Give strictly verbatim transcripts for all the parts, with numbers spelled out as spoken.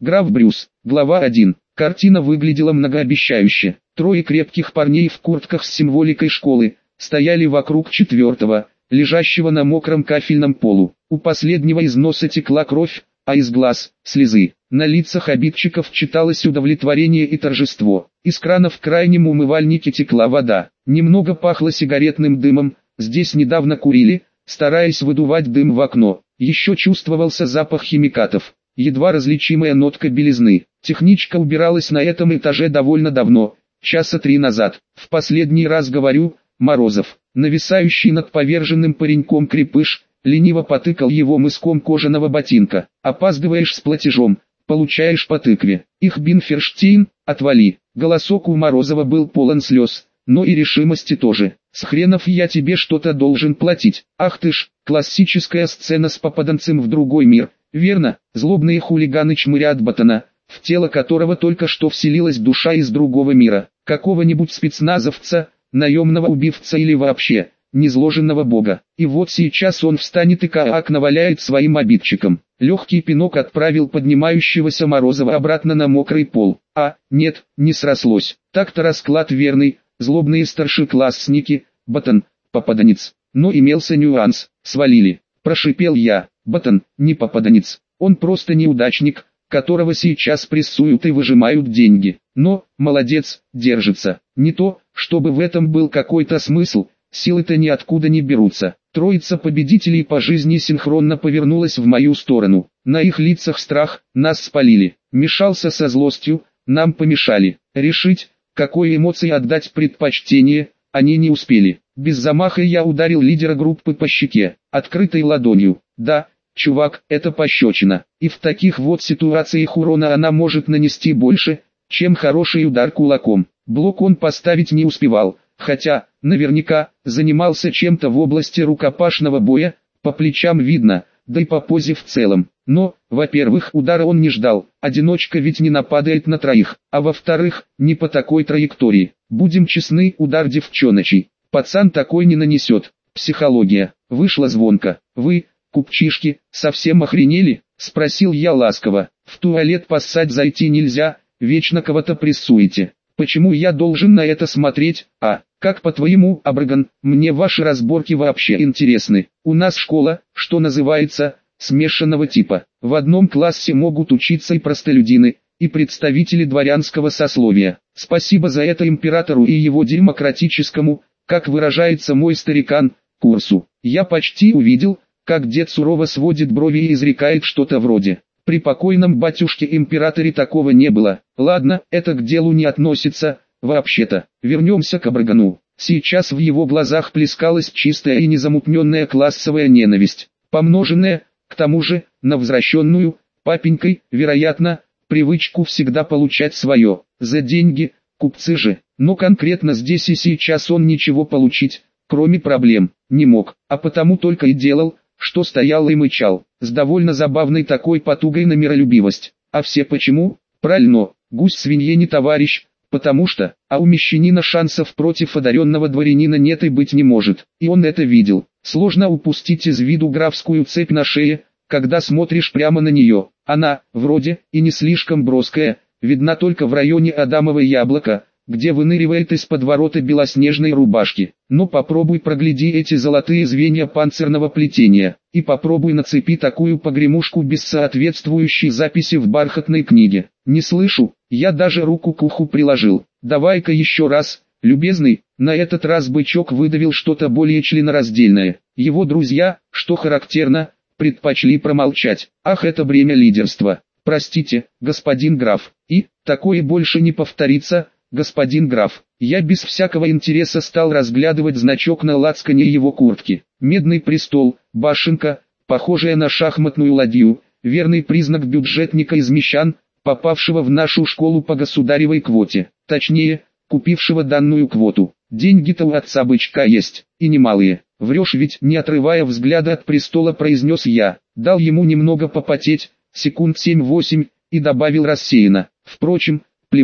Граф Брюс. Глава один. Картина выглядела многообещающе. Трое крепких парней в куртках с символикой школы стояли вокруг четвертого, лежащего на мокром кафельном полу. У последнего из носа текла кровь, а из глаз – слезы. На лицах обидчиков читалось удовлетворение и торжество. Из крана в крайнем умывальнике текла вода. Немного пахло сигаретным дымом, здесь недавно курили, стараясь выдувать дым в окно. Еще чувствовался запах химикатов, едва различимая нотка белизны. Техничка убиралась на этом этаже довольно давно, часа три назад. В последний раз говорю, Морозов, нависающий над поверженным пареньком крепыш, лениво потыкал его мыском кожаного ботинка. Опаздываешь с платежом, получаешь по тыкве. Их Бинферштейн, отвали. Голосок у Морозова был полон слез, но и решимости тоже. С хренов я тебе что-то должен платить. Ах ты ж, классическая сцена с попаданцем в другой мир. Верно, злобные хулиганы чмырят ботана, в тело которого только что вселилась душа из другого мира. Какого-нибудь спецназовца, наемного убивца или вообще незложенного бога. И вот сейчас он встанет и как наваляет своим обидчикам. Легкий пинок отправил поднимающегося Морозова обратно на мокрый пол. А, нет, не срослось. Так-то расклад верный, злобные старшеклассники, ботан, попаданец. Но имелся нюанс, свалили. Прошипел я, ботан, не попаданец. Он просто неудачник, которого сейчас прессуют и выжимают деньги. Но, молодец, держится. Не то, чтобы в этом был какой-то смысл. Силы-то ниоткуда не берутся. Троица победителей по жизни синхронно повернулась в мою сторону. На их лицах страх, нас спалили. Мешался со злостью, нам помешали. Решить, какой эмоции отдать предпочтение, они не успели. Без замаха я ударил лидера группы по щеке, открытой ладонью. Да, чувак, это пощечина. И в таких вот ситуациях урона она может нанести больше, чем хороший удар кулаком. Блок он поставить не успевал. Хотя, наверняка, занимался чем-то в области рукопашного боя, по плечам видно, да и по позе в целом. Но, во-первых, удара он не ждал, одиночка ведь не нападает на троих, а во-вторых, не по такой траектории. Будем честны, удар девчоночий, пацан такой не нанесет. Психология, вышла звонко. Вы, купчишки, совсем охренели? Спросил я ласково. В туалет поссать зайти нельзя, вечно кого-то прессуете. Почему я должен на это смотреть, а, как по-твоему, Абраган, мне ваши разборки вообще интересны. У нас школа, что называется, смешанного типа. В одном классе могут учиться и простолюдины, и представители дворянского сословия. Спасибо за это императору и его демократическому, как выражается мой старикан, курсу. Я почти увидел, как дед сурово сводит брови и изрекает что-то вроде: при покойном батюшке-императоре такого не было. Ладно, это к делу не относится, вообще-то. Вернемся к Абрагану. Сейчас в его глазах плескалась чистая и незамутненная классовая ненависть, помноженная, к тому же, на возвращенную, папенькой, вероятно, привычку всегда получать свое, за деньги, купцы же. Но конкретно здесь и сейчас он ничего получить, кроме проблем, не мог, а потому только и делал, что стоял и мычал, с довольно забавной такой потугой на миролюбивость. А все почему? Правильно, гусь свинье не товарищ, потому что, а у мещанина шансов против одаренного дворянина нет и быть не может, и он это видел. Сложно упустить из виду графскую цепь на шее, когда смотришь прямо на нее. Она, вроде, и не слишком броская, видна только в районе Адамова яблока, где выныривает из-под ворота белоснежной рубашки. Но попробуй прогляди эти золотые звенья панцирного плетения, и попробуй нацепи такую погремушку без соответствующей записи в бархатной книге. Не слышу, я даже руку к уху приложил. Давай-ка еще раз, любезный. На этот раз бычок выдавил что-то более членораздельное. Его друзья, что характерно, предпочли промолчать. Ах, это бремя лидерства. Простите, господин граф, и, такое больше не повторится, господин граф. Я без всякого интереса стал разглядывать значок на лацкане его куртки. Медный престол, башенка, похожая на шахматную ладью, верный признак бюджетника из мещан, попавшего в нашу школу по государевой квоте. Точнее, купившего данную квоту. Деньги-то у отца бычка есть, и немалые. Врешь ведь, не отрывая взгляда от престола, произнес я. Дал ему немного попотеть, секунд семь-восемь, и добавил рассеянно. Впрочем, плевать.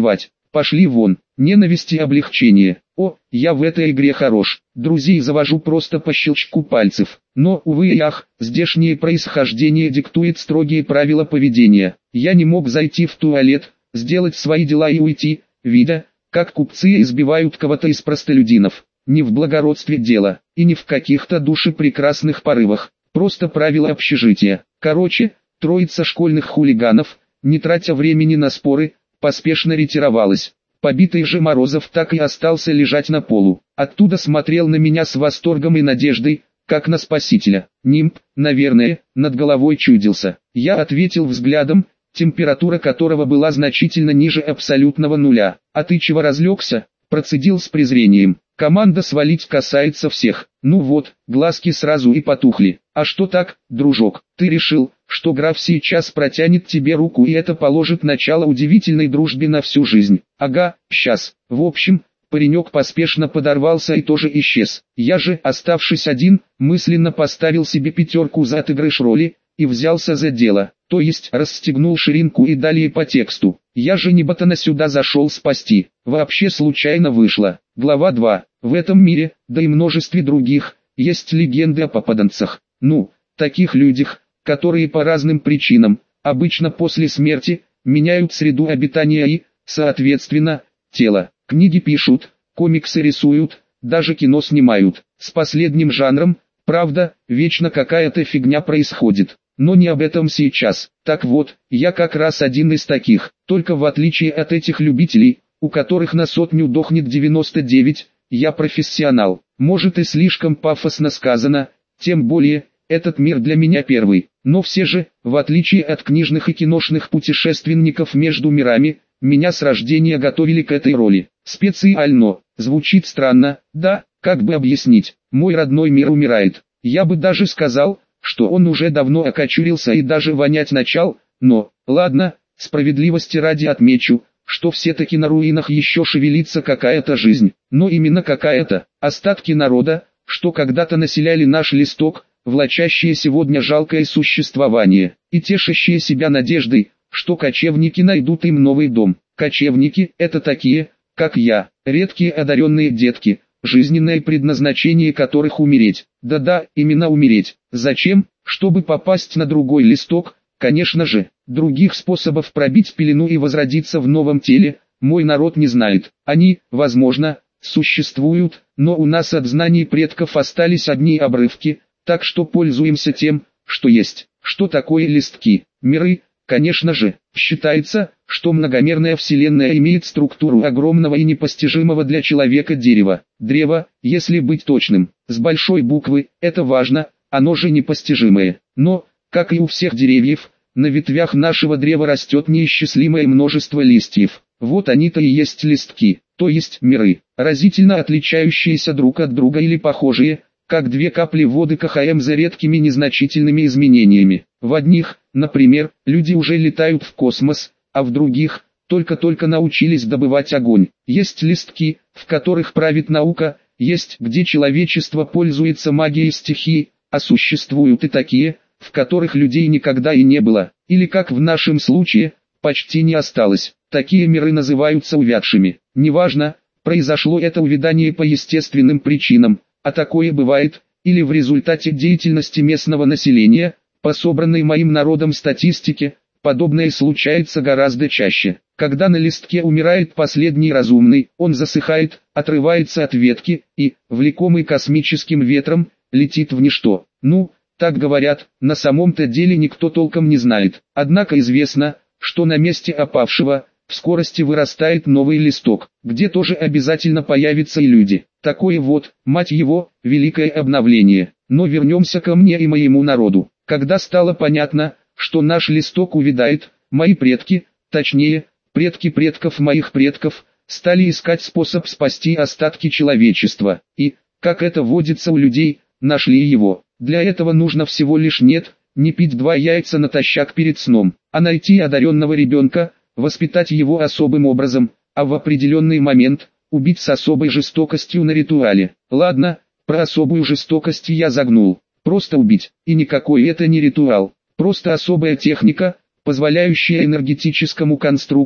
пошли вон, ненависть и облегчение. О, я в этой игре хорош, друзей завожу просто по щелчку пальцев. Но, увы и ах, здешнее происхождение диктует строгие правила поведения. Я не мог зайти в туалет, сделать свои дела и уйти, видя, как купцы избивают кого-то из простолюдинов. Не в благородстве дело, и не в каких-то душепрекрасных порывах, просто правила общежития. Короче, троица школьных хулиганов, не тратя времени на споры, поспешно ретировалась. Побитый же Морозов так и остался лежать на полу. Оттуда смотрел на меня с восторгом и надеждой, как на спасителя. Нимб, наверное, над головой чудился. Я ответил взглядом, температура которого была значительно ниже абсолютного нуля. «А ты чего разлегся?» – процедил с презрением. «Команда свалить касается всех». Ну вот, глазки сразу и потухли. «А что так, дружок, ты решил, что граф сейчас протянет тебе руку и это положит начало удивительной дружбе на всю жизнь?» «Ага, сейчас». В общем, паренек поспешно подорвался и тоже исчез. Я же, оставшись один, мысленно поставил себе пятерку за отыгрыш роли, и взялся за дело, то есть расстегнул ширинку и далее по тексту. Я же не ботана сюда зашел спасти, вообще случайно вышло. Глава два. В этом мире, да и множестве других, есть легенды о попаданцах. Ну, таких людях, которые по разным причинам, обычно после смерти, меняют среду обитания и, соответственно, тело. Книги пишут, комиксы рисуют, даже кино снимают. С последним жанром, правда, вечно какая-то фигня происходит. Но не об этом сейчас. Так вот, я как раз один из таких, только в отличие от этих любителей, у которых на сотню дохнет девяносто девять, я профессионал. Может и слишком пафосно сказано, тем более, этот мир для меня первый. Но все же, в отличие от книжных и киношных путешественников между мирами, меня с рождения готовили к этой роли. Специально. Звучит странно, да, как бы объяснить, мой родной мир умирает. Я бы даже сказал, что он уже давно окочурился и даже вонять начал, но, ладно, справедливости ради отмечу, что все-таки на руинах еще шевелится какая-то жизнь, но именно какая-то, остатки народа, что когда-то населяли наш листок, влачащие сегодня жалкое существование, и тешащие себя надеждой, что кочевники найдут им новый дом. Кочевники – это такие, как я, редкие одаренные детки, жизненное предназначение которых умереть. Да-да, именно умереть. Зачем? Чтобы попасть на другой листок, конечно же. Других способов пробить пелену и возродиться в новом теле, мой народ не знает. Они, возможно, существуют, но у нас от знаний предков остались одни обрывки, так что пользуемся тем, что есть. Что такое листки? Миры, конечно же. Считается, что многомерная Вселенная имеет структуру огромного и непостижимого для человека дерева. Древо, если быть точным, с большой буквы, это важно, оно же непостижимое. Но, как и у всех деревьев, на ветвях нашего древа растет неисчислимое множество листьев. Вот они-то и есть листки, то есть миры, разительно отличающиеся друг от друга или похожие, как две капли воды КХМ за редкими незначительными изменениями. В одних, например, люди уже летают в космос, а в других, только-только научились добывать огонь. Есть листки, в которых правит наука, есть где человечество пользуется магией стихии, а существуют и такие, в которых людей никогда и не было, или как в нашем случае, почти не осталось. Такие миры называются увядшими. Неважно, произошло это увядание по естественным причинам, а такое бывает, или в результате деятельности местного населения, по собранной моим народом статистике, подобное случается гораздо чаще. Когда на листке умирает последний разумный, он засыхает, отрывается от ветки и, влекомый космическим ветром, летит в ничто. Ну, так говорят, на самом-то деле никто толком не знает. Однако известно, что на месте опавшего, в скорости вырастает новый листок, где тоже обязательно появятся и люди. Такое вот, мать его, великое обновление. Но вернемся ко мне и моему народу. Когда стало понятно, что наш листок увядает, мои предки, точнее, предки предков моих предков, стали искать способ спасти остатки человечества. И, как это водится у людей, нашли его. Для этого нужно всего лишь нет, не пить два яйца натощак перед сном, а найти одаренного ребенка, воспитать его особым образом, а в определенный момент, убить с особой жестокостью на ритуале. Ладно, про особую жестокость я загнул. Просто убить, и никакой это не ритуал, просто особая техника, позволяющая энергетическому конструкту,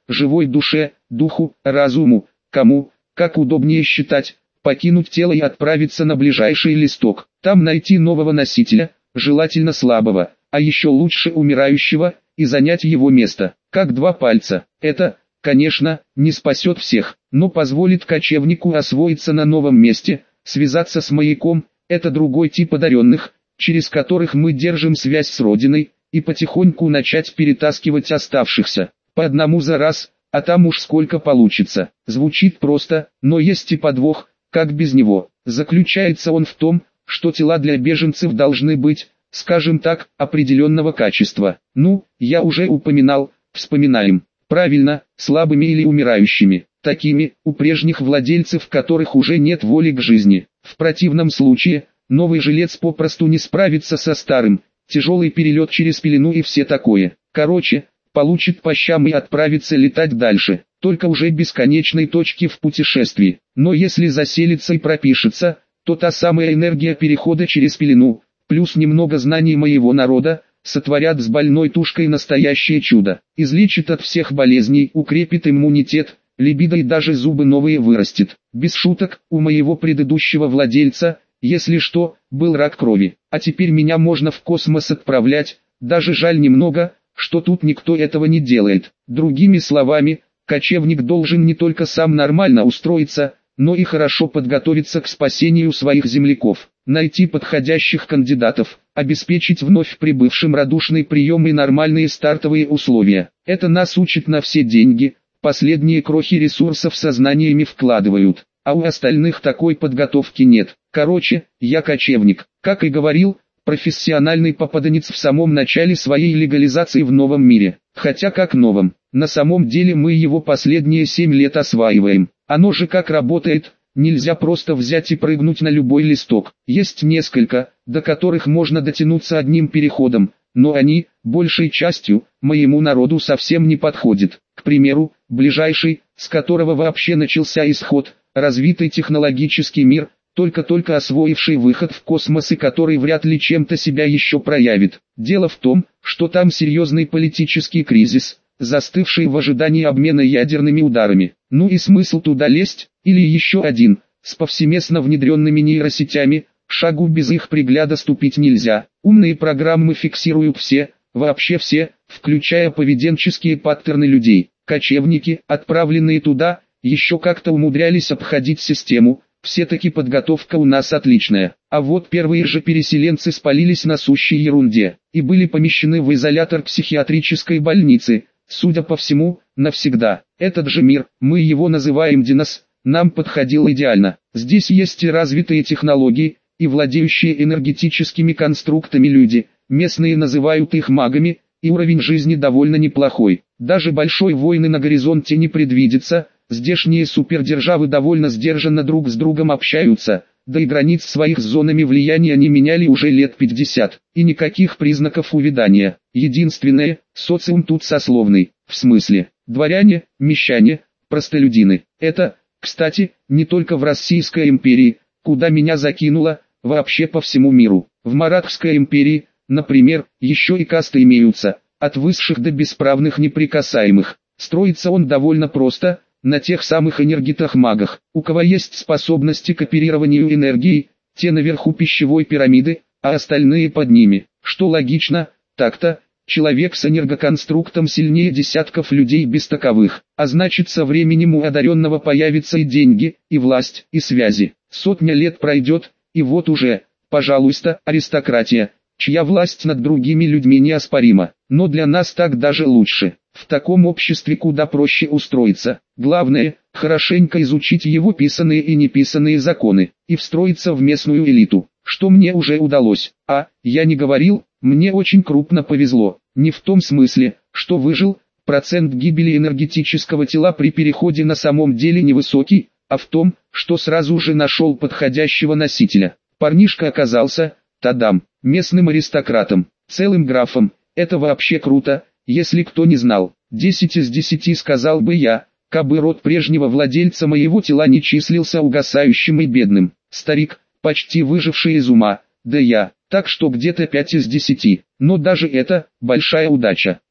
живой душе, духу, разуму, кому, как удобнее считать, покинуть тело и отправиться на ближайший листок. Там найти нового носителя, желательно слабого, а еще лучше умирающего, и занять его место, как два пальца. Это, конечно, не спасет всех, но позволит кочевнику освоиться на новом месте, связаться с маяком, это другой тип одаренных, через которых мы держим связь с Родиной, и потихоньку начать перетаскивать оставшихся, по одному за раз, а там уж сколько получится. Звучит просто, но есть и подвох, как без него. Заключается он в том, что тела для беженцев должны быть, скажем так, определенного качества. Ну, я уже упоминал, вспоминаем. Правильно, слабыми или умирающими, такими, у прежних владельцев которых уже нет воли к жизни. В противном случае, новый жилец попросту не справится со старым, тяжелый перелет через пелену и все такое. Короче, получит по щам и отправится летать дальше, только уже бесконечной точки в путешествии. Но если заселится и пропишется, то та самая энергия перехода через пелену, плюс немного знаний моего народа, сотворят с больной тушкой настоящее чудо. Излечит от всех болезней, укрепит иммунитет, либидо и даже зубы новые вырастет. Без шуток, у моего предыдущего владельца, если что, был рак крови, а теперь меня можно в космос отправлять, даже жаль немного, что тут никто этого не делает. Другими словами, кочевник должен не только сам нормально устроиться, но и хорошо подготовиться к спасению своих земляков, найти подходящих кандидатов, обеспечить вновь прибывшим радушный прием и нормальные стартовые условия. Это нас учит на все деньги, последние крохи ресурсов сознаниями вкладывают, а у остальных такой подготовки нет. Короче, я кочевник, как и говорил, профессиональный попаданец в самом начале своей легализации в новом мире. Хотя как новом, на самом деле мы его последние семь лет осваиваем. Оно же как работает, нельзя просто взять и прыгнуть на любой листок. Есть несколько, до которых можно дотянуться одним переходом, но они, большей частью, моему народу совсем не подходят. К примеру, ближайший, с которого вообще начался исход, развитый технологический мир, только-только освоивший выход в космос и который вряд ли чем-то себя еще проявит. Дело в том, что там серьезный политический кризис, застывший в ожидании обмена ядерными ударами. Ну и смысл туда лезть, или еще один, с повсеместно внедренными нейросетями, шагу без их пригляда ступить нельзя. Умные программы фиксируют все, вообще все, включая поведенческие паттерны людей. Кочевники, отправленные туда, еще как-то умудрялись обходить систему. Все-таки подготовка у нас отличная. А вот первые же переселенцы спалились на сущей ерунде и были помещены в изолятор психиатрической больницы, судя по всему, навсегда. Этот же мир, мы его называем Динос, нам подходил идеально. Здесь есть и развитые технологии, и владеющие энергетическими конструктами люди, местные называют их магами, и уровень жизни довольно неплохой. Даже большой войны на горизонте не предвидится. Здешние супердержавы довольно сдержанно друг с другом общаются, да и границ своих зонами влияния не меняли уже лет пятьдесят, и никаких признаков увядания. Единственное, социум тут сословный, в смысле, дворяне, мещане, простолюдины. Это, кстати, не только в Российской империи, куда меня закинуло, вообще по всему миру. В Маратхской империи, например, еще и касты имеются, от высших до бесправных неприкасаемых. Строится он довольно просто, на тех самых энергетах-магах, у кого есть способности к оперированию энергией, те наверху пищевой пирамиды, а остальные под ними. Что логично, так-то, человек с энергоконструктом сильнее десятков людей без таковых, а значит со временем у одаренного появятся и деньги, и власть, и связи. Сотня лет пройдет, и вот уже, пожалуйста, аристократия, чья власть над другими людьми неоспорима. Но для нас так даже лучше. В таком обществе куда проще устроиться. Главное, хорошенько изучить его писанные и неписанные законы, и встроиться в местную элиту, что мне уже удалось. А, я не говорил, мне очень крупно повезло. Не в том смысле, что выжил, процент гибели энергетического тела при переходе на самом деле невысокий, а в том, что сразу же нашел подходящего носителя. Парнишка оказался, тадам, местным аристократом, целым графом. Это вообще круто. Если кто не знал, десять из десяти сказал бы я, кабы род прежнего владельца моего тела не числился угасающим и бедным. Старик, почти выживший из ума, да я, так что где-то пять из десяти. Но даже это, большая удача.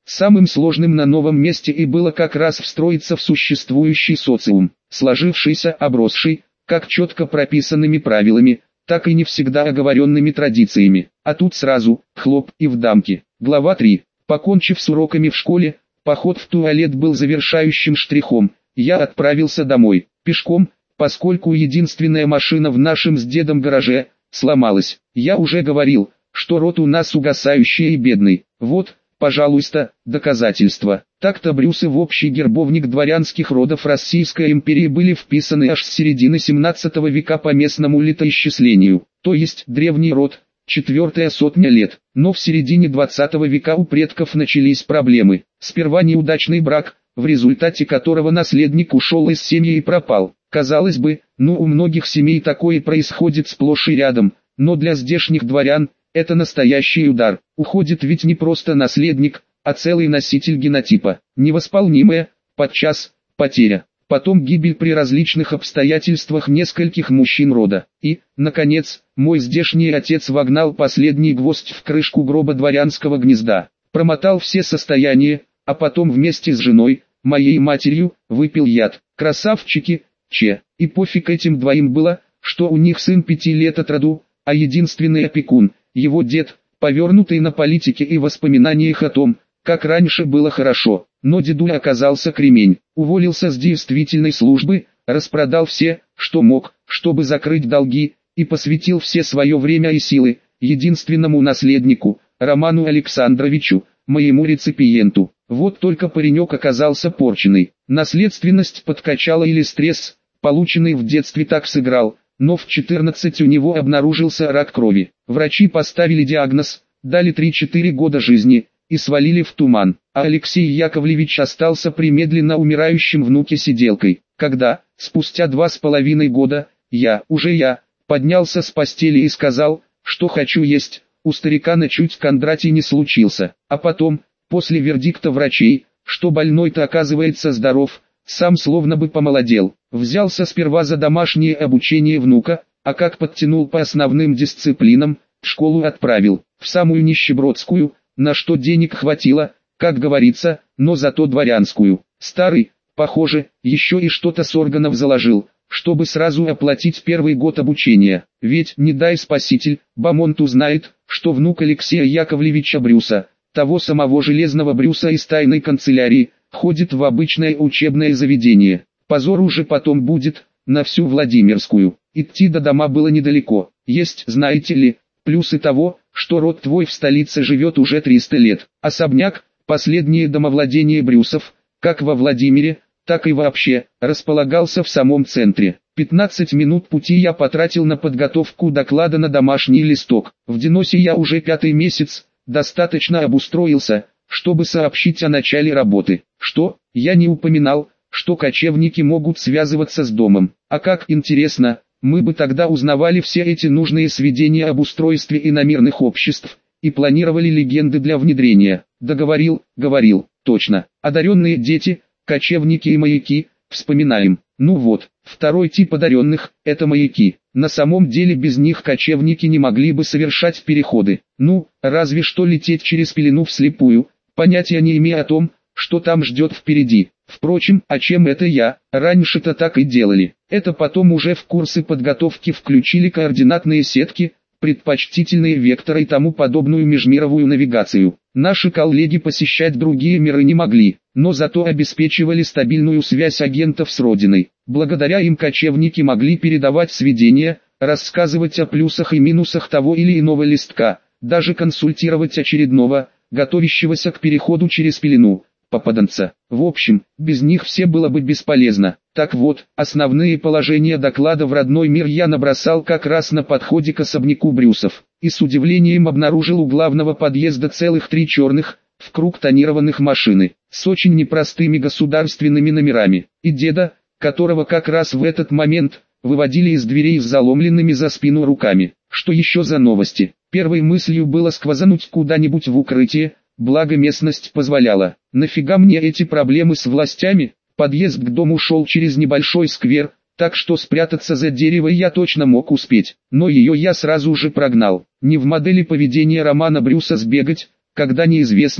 Самым сложным на новом месте и было как раз встроиться в существующий социум, сложившийся, обросший, как четко прописанными правилами, так и не всегда оговоренными традициями. А тут сразу, хлоп, и в дамки. Глава три. Покончив с уроками в школе, поход в туалет был завершающим штрихом. Я отправился домой, пешком, поскольку единственная машина в нашем с дедом гараже сломалась. Я уже говорил, что род у нас угасающий и бедный. Вот, пожалуйста, доказательства. Так-то Брюсы в общий гербовник дворянских родов Российской империи были вписаны аж с середины семнадцатого века по местному летоисчислению, то есть древний род, четвертая сотня лет. Но в середине двадцатого века у предков начались проблемы. Сперва неудачный брак, в результате которого наследник ушел из семьи и пропал. Казалось бы, ну у многих семей такое происходит сплошь и рядом, но для здешних дворян это настоящий удар. Уходит ведь не просто наследник, а целый носитель генотипа. Невосполнимая, подчас, потеря. Потом гибель при различных обстоятельствах нескольких мужчин рода. И, наконец, мой здешний отец вогнал последний гвоздь в крышку гроба дворянского гнезда. Промотал все состояния, а потом вместе с женой, моей матерью, выпил яд. Красавчики, че. И пофиг этим двоим было, что у них сын пяти лет от роду, а единственный опекун, его дед, повернутый на политике и воспоминаниях о том, как раньше было хорошо. Но дедуля оказался кремень, уволился с действительной службы, распродал все, что мог, чтобы закрыть долги, и посвятил все свое время и силы единственному наследнику, Роману Александровичу, моему реципиенту. Вот только паренек оказался порченый. Наследственность подкачала или стресс, полученный в детстве, так сыграл, но в четырнадцать у него обнаружился рак крови. Врачи поставили диагноз, дали три-четыре года жизни и свалили в туман, а Алексей Яковлевич остался при медленно умирающем внуке сиделкой. Когда, спустя два с половиной года, я, уже я, поднялся с постели и сказал, что хочу есть, у старикана чуть Кондратий не случился. А потом, после вердикта врачей, что больной-то оказывается здоров, сам словно бы помолодел. Взялся сперва за домашнее обучение внука, а как подтянул по основным дисциплинам, в школу отправил, в самую нищебродскую, на что денег хватило, как говорится, но зато дворянскую. Старый, похоже, еще и что-то с органов заложил, чтобы сразу оплатить первый год обучения. Ведь, не дай спаситель, Бамонт узнает, что внук Алексея Яковлевича Брюса, того самого железного Брюса из тайной канцелярии, ходит в обычное учебное заведение. Позор уже потом будет, на всю Владимирскую. Идти до дома было недалеко. Есть, знаете ли, плюсы того, что род твой в столице живет уже триста лет. Особняк, последнее домовладение Брюсов, как во Владимире, так и вообще, располагался в самом центре. пятнадцать минут пути я потратил на подготовку доклада на домашний листок. В Деносе я уже пятый месяц, достаточно обустроился, чтобы сообщить о начале работы. Что, я не упоминал, что кочевники могут связываться с домом. А как интересно, мы бы тогда узнавали все эти нужные сведения об устройстве иномирных обществ, и планировали легенды для внедрения. Договорил, говорил, точно. Одаренные дети, кочевники и маяки, вспоминаем. Ну вот, второй тип одаренных – это маяки. На самом деле без них кочевники не могли бы совершать переходы. Ну, разве что лететь через пелену вслепую, понятия не имея о том, что там ждет впереди. Впрочем, а чем это я? Раньше-то так и делали. Это потом уже в курсы подготовки включили координатные сетки, предпочтительные векторы и тому подобную межмировую навигацию. Наши коллеги посещать другие миры не могли, но зато обеспечивали стабильную связь агентов с родиной. Благодаря им кочевники могли передавать сведения, рассказывать о плюсах и минусах того или иного листка, даже консультировать очередного, готовящегося к переходу через пелену, попаданца. В общем, без них все было бы бесполезно. Так вот, основные положения доклада в родной мир я набросал как раз на подходе к особняку Брюсов, и с удивлением обнаружил у главного подъезда целых три черных, в круг тонированных машины, с очень непростыми государственными номерами, и деда, которого как раз в этот момент выводили из дверей с заломленными за спину руками. Что еще за новости? Первой мыслью было сквозануть куда-нибудь в укрытие, благо местность позволяла. Нафига мне эти проблемы с властями? Подъезд к дому шел через небольшой сквер, так что спрятаться за дерево я точно мог успеть. Но ее я сразу же прогнал. Не в модели поведения Романа Брюса сбегать, когда неизвестные,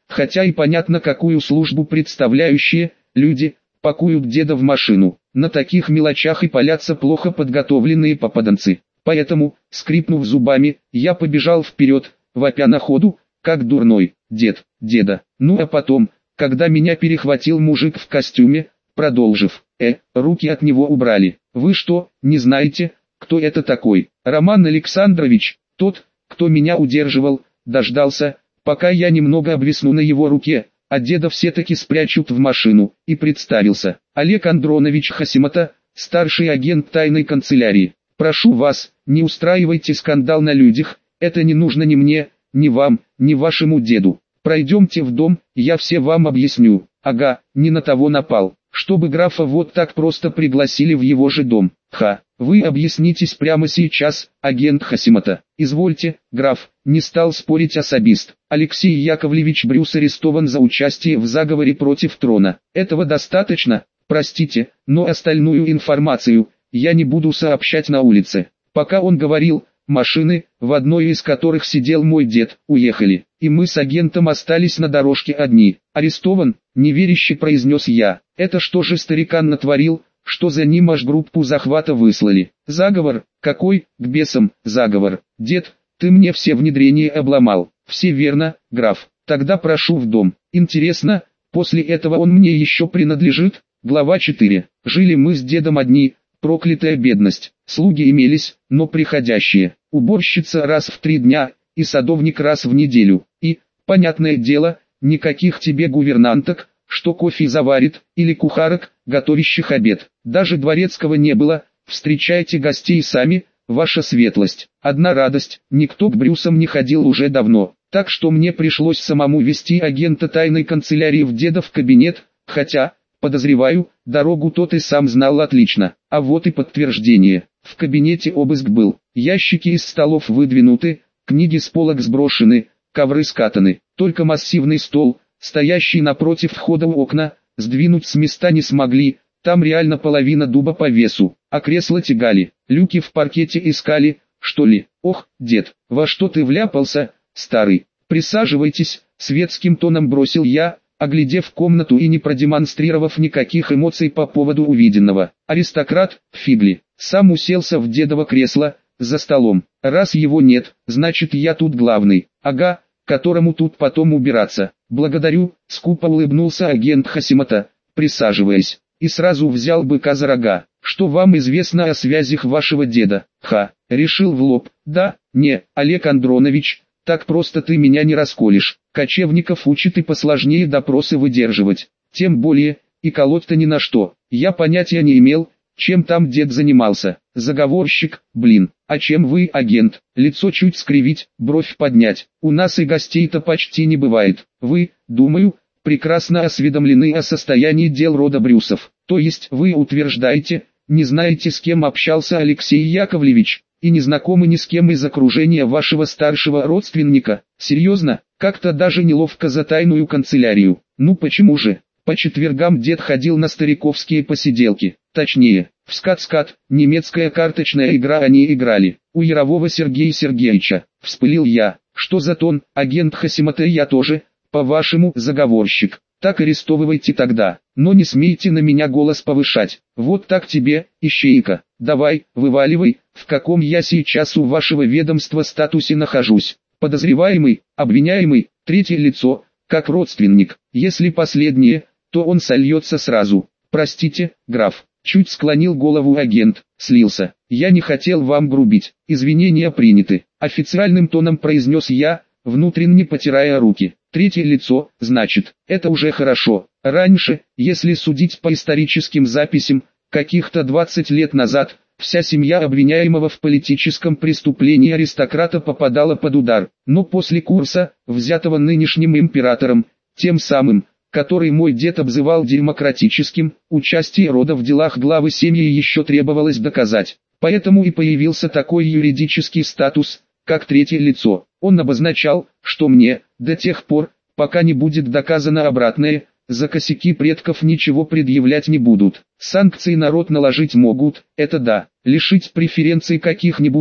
хотя и понятно, какую службу представляющие люди пакуют деда в машину. На таких мелочах и палятся плохо подготовленные попаданцы. Поэтому, скрипнув зубами, я побежал вперед, вопя на ходу, как дурной: «Дед, деда!» Ну а потом, когда меня перехватил мужик в костюме, продолжив: «Э, руки от него убрали. Вы что, не знаете, кто это такой?» Роман Александрович, тот, кто меня удерживал, дождался, пока я немного обвисну на его руке, а деда все-таки спрячут в машину, и представился: Олег Андронович Хасимата, старший агент тайной канцелярии. «Прошу вас, не устраивайте скандал на людях, это не нужно ни мне, ни вам, ни вашему деду. Пройдемте в дом, я все вам объясню». Ага, не на того напал, чтобы графа вот так просто пригласили в его же дом. Ха, вы объяснитесь прямо сейчас, агент Хасимата. Извольте, граф, не стал спорить особист. Алексей Яковлевич Брюс арестован за участие в заговоре против трона. Этого достаточно? Простите, но остальную информацию я не буду сообщать на улице. Пока он говорил, машины, в одной из которых сидел мой дед, уехали, и мы с агентом остались на дорожке одни. «Арестован?» – неверяще произнес я. «Это что же старикан натворил, что за ним аж группу захвата выслали?» «Заговор? Какой, к бесам, заговор? Дед, ты мне все внедрения обломал». «Все верно, граф. Тогда прошу в дом. Интересно, после этого он мне еще принадлежит?» Глава четыре. Жили мы с дедом одни. Проклятая бедность. Слуги имелись, но приходящие. Уборщица раз в три дня, и садовник раз в неделю. И, понятное дело, никаких тебе гувернанток, что кофе заварит, или кухарок, готовящих обед. Даже дворецкого не было. Встречайте гостей сами, ваша светлость. Одна радость, никто к Брюсам не ходил уже давно. Так что мне пришлось самому вести агента тайной канцелярии в дедов кабинет, хотя, подозреваю, дорогу тот и сам знал отлично. А вот и подтверждение. В кабинете обыск был. Ящики из столов выдвинуты, книги с полок сброшены, ковры скатаны. Только массивный стол, стоящий напротив входа у окна, сдвинуть с места не смогли. Там реально половина дуба по весу, а кресла тягали. Люки в паркете искали, что ли? Ох, дед, во что ты вляпался, старый? Присаживайтесь, светским тоном бросил я, оглядев комнату и не продемонстрировав никаких эмоций по поводу увиденного. Аристократ, фигли, сам уселся в дедово кресло, за столом. Раз его нет, значит я тут главный. Ага, которому тут потом убираться. Благодарю, скупо улыбнулся агент Хасимата, присаживаясь. И сразу взял быка за рога. Что вам известно о связях вашего деда? Ха, решил в лоб. Да, не, Олег Андронович, так просто ты меня не расколешь. Кочевников учат и посложнее допросы выдерживать. Тем более, и колоть-то ни на что. Я понятия не имел, чем там дед занимался. Заговорщик, блин. А чем вы, агент? Лицо чуть скривить, бровь поднять. У нас и гостей-то почти не бывает. Вы, думаю, прекрасно осведомлены о состоянии дел рода Брюсов. То есть вы утверждаете, не знаете, с кем общался Алексей Яковлевич, и не знакомы ни с кем из окружения вашего старшего родственника? Серьезно? Как-то даже неловко за тайную канцелярию. Ну почему же? По четвергам дед ходил на стариковские посиделки. Точнее, в скат-скат, немецкая карточная игра они играли. У Ярового Сергея Сергеевича. Вспылил я. Что за тон, агент Хасимата? Я тоже, по-вашему, заговорщик. Так арестовывайте тогда, но не смейте на меня голос повышать. Вот так тебе, ищейка. Давай, вываливай, в каком я сейчас у вашего ведомства статусе нахожусь. Подозреваемый, обвиняемый, третье лицо, как родственник. Если последнее, то он сольется сразу. Простите, граф. Чуть склонил голову агент, слился. Я не хотел вам грубить. Извинения приняты. Официальным тоном произнес я, внутренне потирая руки. Третье лицо, значит, это уже хорошо. Раньше, если судить по историческим записям, каких-то двадцать лет назад, вся семья обвиняемого в политическом преступлении аристократа попадала под удар. Но после курса, взятого нынешним императором, тем самым, который мой дед обзывал демократическим, участие рода в делах главы семьи еще требовалось доказать. Поэтому и появился такой юридический статус, как третье лицо. Он обозначал, что мне, до тех пор, пока не будет доказано обратное, за косяки предков ничего предъявлять не будут. Санкции народ наложить могут, это да, лишить преференций каких-нибудь,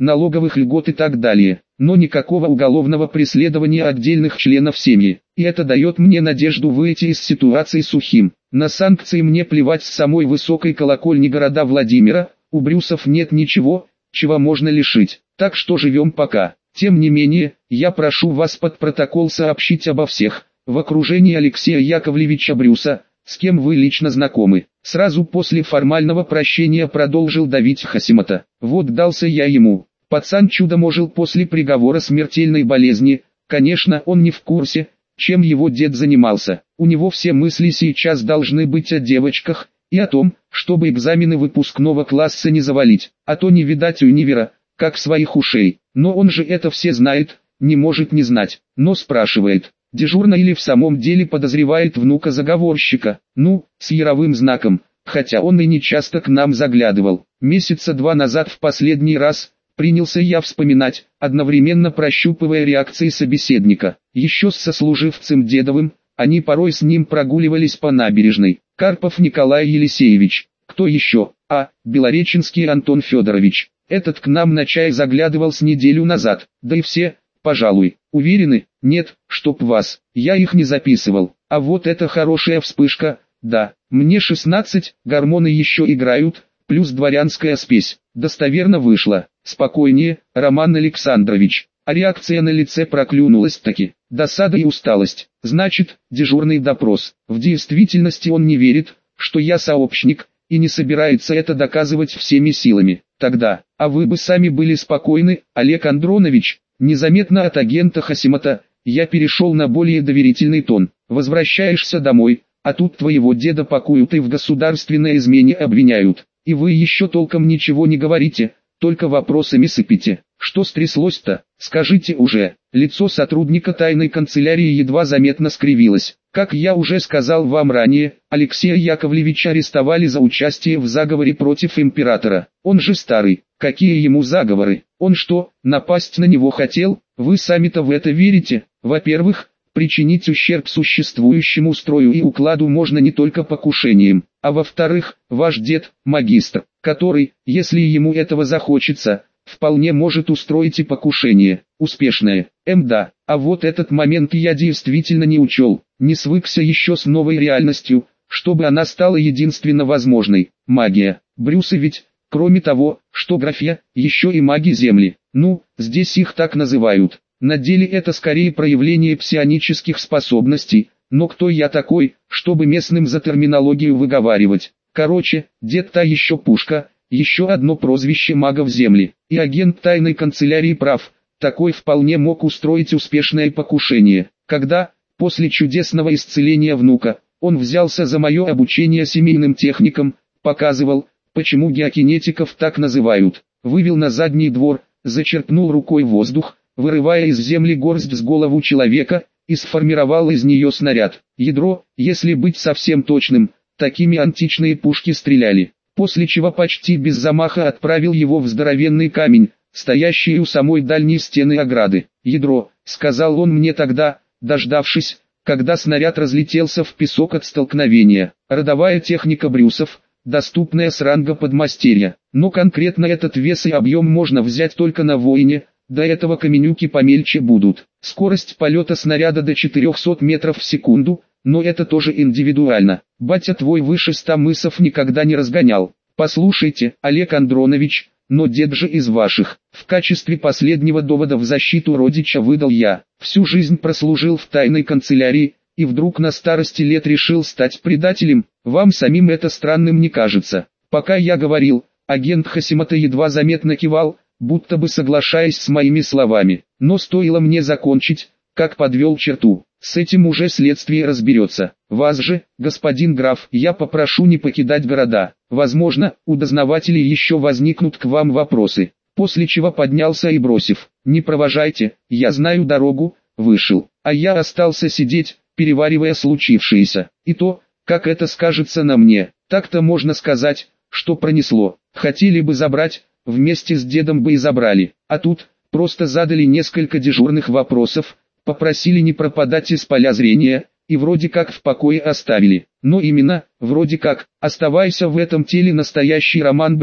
налоговых льгот и так далее, но никакого уголовного преследования отдельных членов семьи. И это дает мне надежду выйти из ситуации сухим. На санкции мне плевать с самой высокой колокольни города Владимира, у Брюсов нет ничего, чего можно лишить, так что живем пока. Тем не менее, я прошу вас под протокол сообщить обо всех, в окружении Алексея Яковлевича Брюса, с кем вы лично знакомы. Сразу после формального прощения продолжил давить Хасимата. Вот дался я ему. Пацан чудом ожил после приговора смертельной болезни. Конечно, он не в курсе, чем его дед занимался. У него все мысли сейчас должны быть о девочках и о том, чтобы экзамены выпускного класса не завалить, а то не видать универа, как своих ушей. Но он же это все знает, не может не знать, но спрашивает, дежурно или в самом деле подозревает внука заговорщика, ну, с яровым знаком, хотя он и не часто к нам заглядывал. Месяца два назад в последний раз, принялся я вспоминать, одновременно прощупывая реакции собеседника. Еще с сослуживцем Дедовым, они порой с ним прогуливались по набережной. Карпов Николай Елисеевич, кто еще? А, Белореченский Антон Федорович. Этот к нам на чай заглядывал с неделю назад, да и все, пожалуй. Уверены? Нет, чтоб вас, я их не записывал. А вот это хорошая вспышка, да, мне шестнадцать, гормоны еще играют, плюс дворянская спесь. Достоверно вышло. Спокойнее, Роман Александрович. А реакция на лице проклюнулась таки. Досада и усталость. Значит, дежурный допрос. В действительности он не верит, что я сообщник, и не собирается это доказывать всеми силами. Тогда, а вы бы сами были спокойны, Олег Андронович. Незаметно от агента Хасимата, я перешел на более доверительный тон. Возвращаешься домой, а тут твоего деда пакуют и в государственной измене обвиняют. И вы еще толком ничего не говорите, только вопросами сыпите. Что стряслось-то? Скажите уже. Лицо сотрудника тайной канцелярии едва заметно скривилось. Как я уже сказал вам ранее, Алексея Яковлевича арестовали за участие в заговоре против императора. Он же старый. Какие ему заговоры? Он что, напасть на него хотел? Вы сами-то в это верите? Во-первых, причинить ущерб существующему строю и укладу можно не только покушением, а во-вторых, ваш дед, магистр, который, если ему этого захочется, вполне может устроить и покушение, успешное. Мда, а вот этот момент я действительно не учел, не свыкся еще с новой реальностью, чтобы она стала единственно возможной. Магия. Брюсы ведь, кроме того, что графья, еще и маги Земли. Ну, здесь их так называют. На деле это скорее проявление псионических способностей, но кто я такой, чтобы местным за терминологию выговаривать? Короче, дед та еще пушка, еще одно прозвище магов Земли. И агент тайной канцелярии прав, такой вполне мог устроить успешное покушение. Когда, после чудесного исцеления внука, он взялся за мое обучение семейным техникам, показывал, почему геокинетиков так называют. Вывел на задний двор, зачерпнул рукой воздух, вырывая из земли горсть с голову человека, и сформировал из нее снаряд. Ядро, если быть совсем точным, такими античные пушки стреляли. После чего почти без замаха отправил его в здоровенный камень, стоящий у самой дальней стены ограды. «Ядро», — сказал он мне тогда, дождавшись, когда снаряд разлетелся в песок от столкновения. Родовая техника Брюсов, доступная с ранга подмастерья. Но конкретно этот вес и объем можно взять только на воине. До этого каменюки помельче будут. Скорость полета снаряда до четырехсот метров в секунду, но это тоже индивидуально. Батя твой выше ста мысов никогда не разгонял. Послушайте, Олег Андронович, но дед же из ваших. В качестве последнего довода в защиту родича выдал я. Всю жизнь прослужил в тайной канцелярии, и вдруг на старости лет решил стать предателем. Вам самим это странным не кажется? Пока я говорил, агент Хасимата едва заметно кивал, будто бы соглашаясь с моими словами. Но стоило мне закончить, как подвел черту. С этим уже следствие разберется. Вас же, господин граф, я попрошу не покидать города. Возможно, у дознавателей еще возникнут к вам вопросы. После чего поднялся и, бросив: «Не провожайте, я знаю дорогу», вышел. А я остался сидеть, переваривая случившееся. И то, как это скажется на мне. Так-то можно сказать, что пронесло. Хотели бы забрать, вместе с дедом бы и забрали. А тут, просто задали несколько дежурных вопросов, попросили не пропадать из поля зрения, и вроде как в покое оставили. Но именно, вроде как, оставайся в этом теле настоящий Роман Брюс,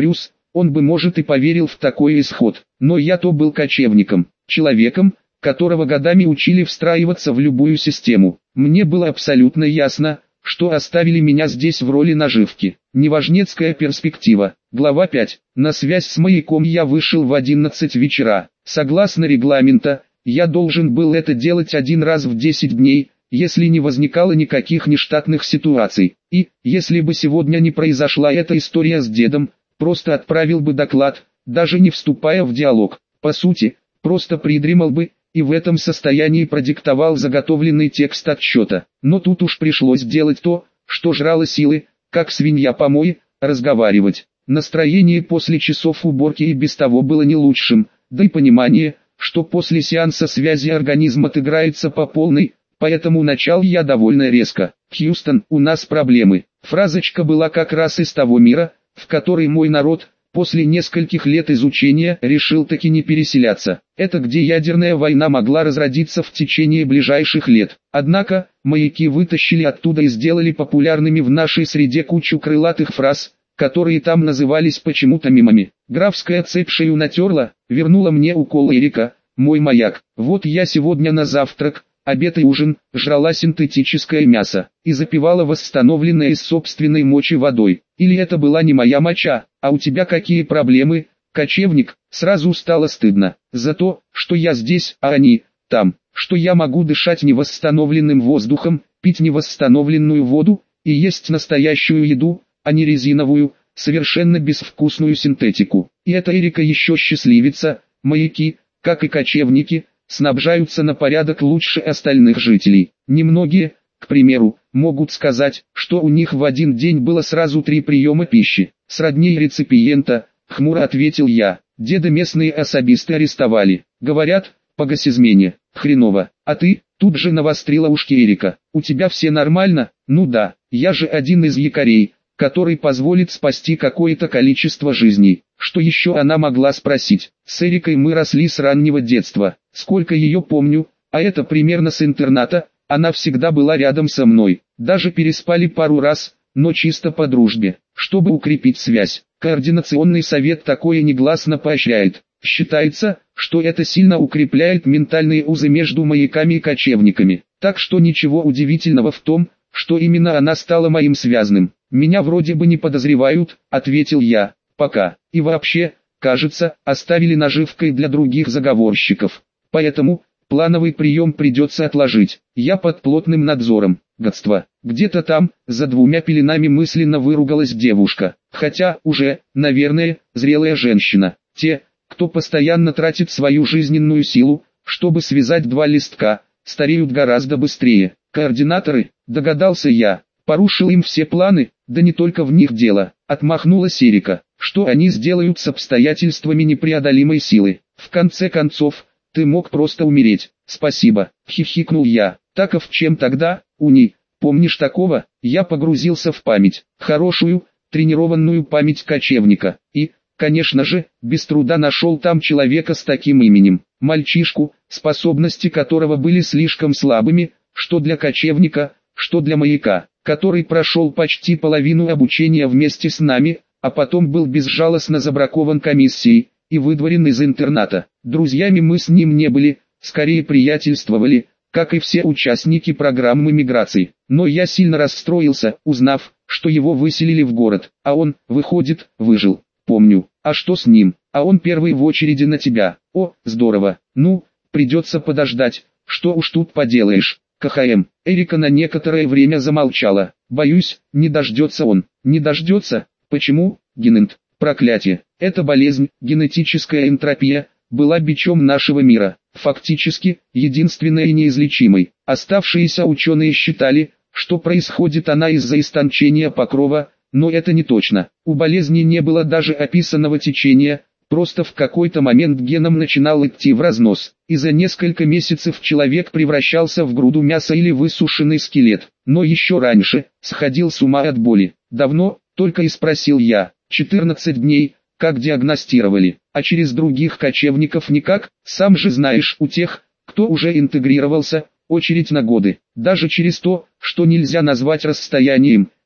он бы, может, и поверил в такой исход. Но я-то был кочевником, человеком, которого годами учили встраиваться в любую систему. Мне было абсолютно ясно, что оставили меня здесь в роли наживки. Неважнецкая перспектива. Глава пять. На связь с маяком я вышел в одиннадцать вечера. Согласно регламента, я должен был это делать один раз в десять дней, если не возникало никаких нештатных ситуаций. И, если бы сегодня не произошла эта история с дедом, просто отправил бы доклад, даже не вступая в диалог. По сути, просто придремал бы, и в этом состоянии продиктовал заготовленный текст отчета. Но тут уж пришлось делать то, что жрало силы, как свинья помой, разговаривать. Настроение после часов уборки и без того было не лучшим, да и понимание, что после сеанса связи организм отыграется по полной, поэтому начал я довольно резко. «Хьюстон, у нас проблемы». Фразочка была как раз из того мира, в который мой народ, после нескольких лет изучения, решил таки не переселяться. Это где ядерная война могла разразиться в течение ближайших лет. Однако, маяки вытащили оттуда и сделали популярными в нашей среде кучу крылатых фраз, которые там назывались почему-то мемами. Графская цепь шею натерла, вернула мне укол Эрика, мой маяк. Вот я сегодня на завтрак, обед и ужин, жрала синтетическое мясо и запивала восстановленное из собственной мочи водой. Или это была не моя моча, а у тебя какие проблемы, кочевник? Сразу стало стыдно за то, что я здесь, а они там, что я могу дышать невосстановленным воздухом, пить невосстановленную воду и есть настоящую еду, а не резиновую, совершенно безвкусную синтетику. И это Эрика еще счастливится. Маяки, как и кочевники, снабжаются на порядок лучше остальных жителей. Немногие, к примеру, могут сказать, что у них в один день было сразу три приема пищи. Сродни реципиента, хмуро ответил я. Деда местные особисты арестовали. Говорят, по госизмене. Хреново. А ты? Тут же навострила ушки Эрика. У тебя все нормально? Ну да, я же один из якорей, который позволит спасти какое-то количество жизней. Что еще она могла спросить? С Эрикой мы росли с раннего детства. Сколько ее помню, а это примерно с интерната, она всегда была рядом со мной. Даже переспали пару раз, но чисто по дружбе. Чтобы укрепить связь, координационный совет такое негласно поощряет. Считается, что это сильно укрепляет ментальные узы между маяками и кочевниками. Так что ничего удивительного в том, что именно она стала моим связным. «Меня вроде бы не подозревают», — ответил я, — «пока. И вообще, кажется, оставили наживкой для других заговорщиков. Поэтому, плановый прием придется отложить. Я под плотным надзором». Гадство. Где-то там, за двумя пеленами мысленно выругалась девушка. Хотя, уже, наверное, зрелая женщина. Те, кто постоянно тратит свою жизненную силу, чтобы связать два листка, стареют гораздо быстрее. Координаторы, догадался я, порушил им все планы, да не только в них дело. Отмахнулась Эрика. Что они сделают с обстоятельствами непреодолимой силы? В конце концов, ты мог просто умереть. Спасибо, хихикнул я. Так а в чем тогда, Уни? Помнишь такого? Я погрузился в память. Хорошую, тренированную память кочевника. И, конечно же, без труда нашел там человека с таким именем. Мальчишку, способности которого были слишком слабыми, что для кочевника, что для маяка, который прошел почти половину обучения вместе с нами, а потом был безжалостно забракован комиссией и выдворен из интерната. Друзьями мы с ним не были, скорее приятельствовали, как и все участники программы миграции. Но я сильно расстроился, узнав, что его выселили в город, а он, выходит, выжил. Помню. А что с ним? А он первый в очереди на тебя. О, здорово. Ну, придется подождать, что уж тут поделаешь. КХМ. Эрика на некоторое время замолчала. Боюсь, не дождется он. Не дождется? Почему? Генент. Проклятие. Эта болезнь, генетическая энтропия, была бичом нашего мира. Фактически, единственной и неизлечимой. Оставшиеся ученые считали, что происходит она из-за истончения покрова, но это не точно. У болезни не было даже описанного течения, просто в какой-то момент геном начинал идти в разнос, и за несколько месяцев человек превращался в груду мяса или высушенный скелет. Но еще раньше, сходил с ума от боли. Давно, только и спросил я. четырнадцать дней, как диагностировали, а через других кочевников никак, сам же знаешь, у тех, кто уже интегрировался, очередь на годы. Даже через то, что нельзя назвать расстоянием,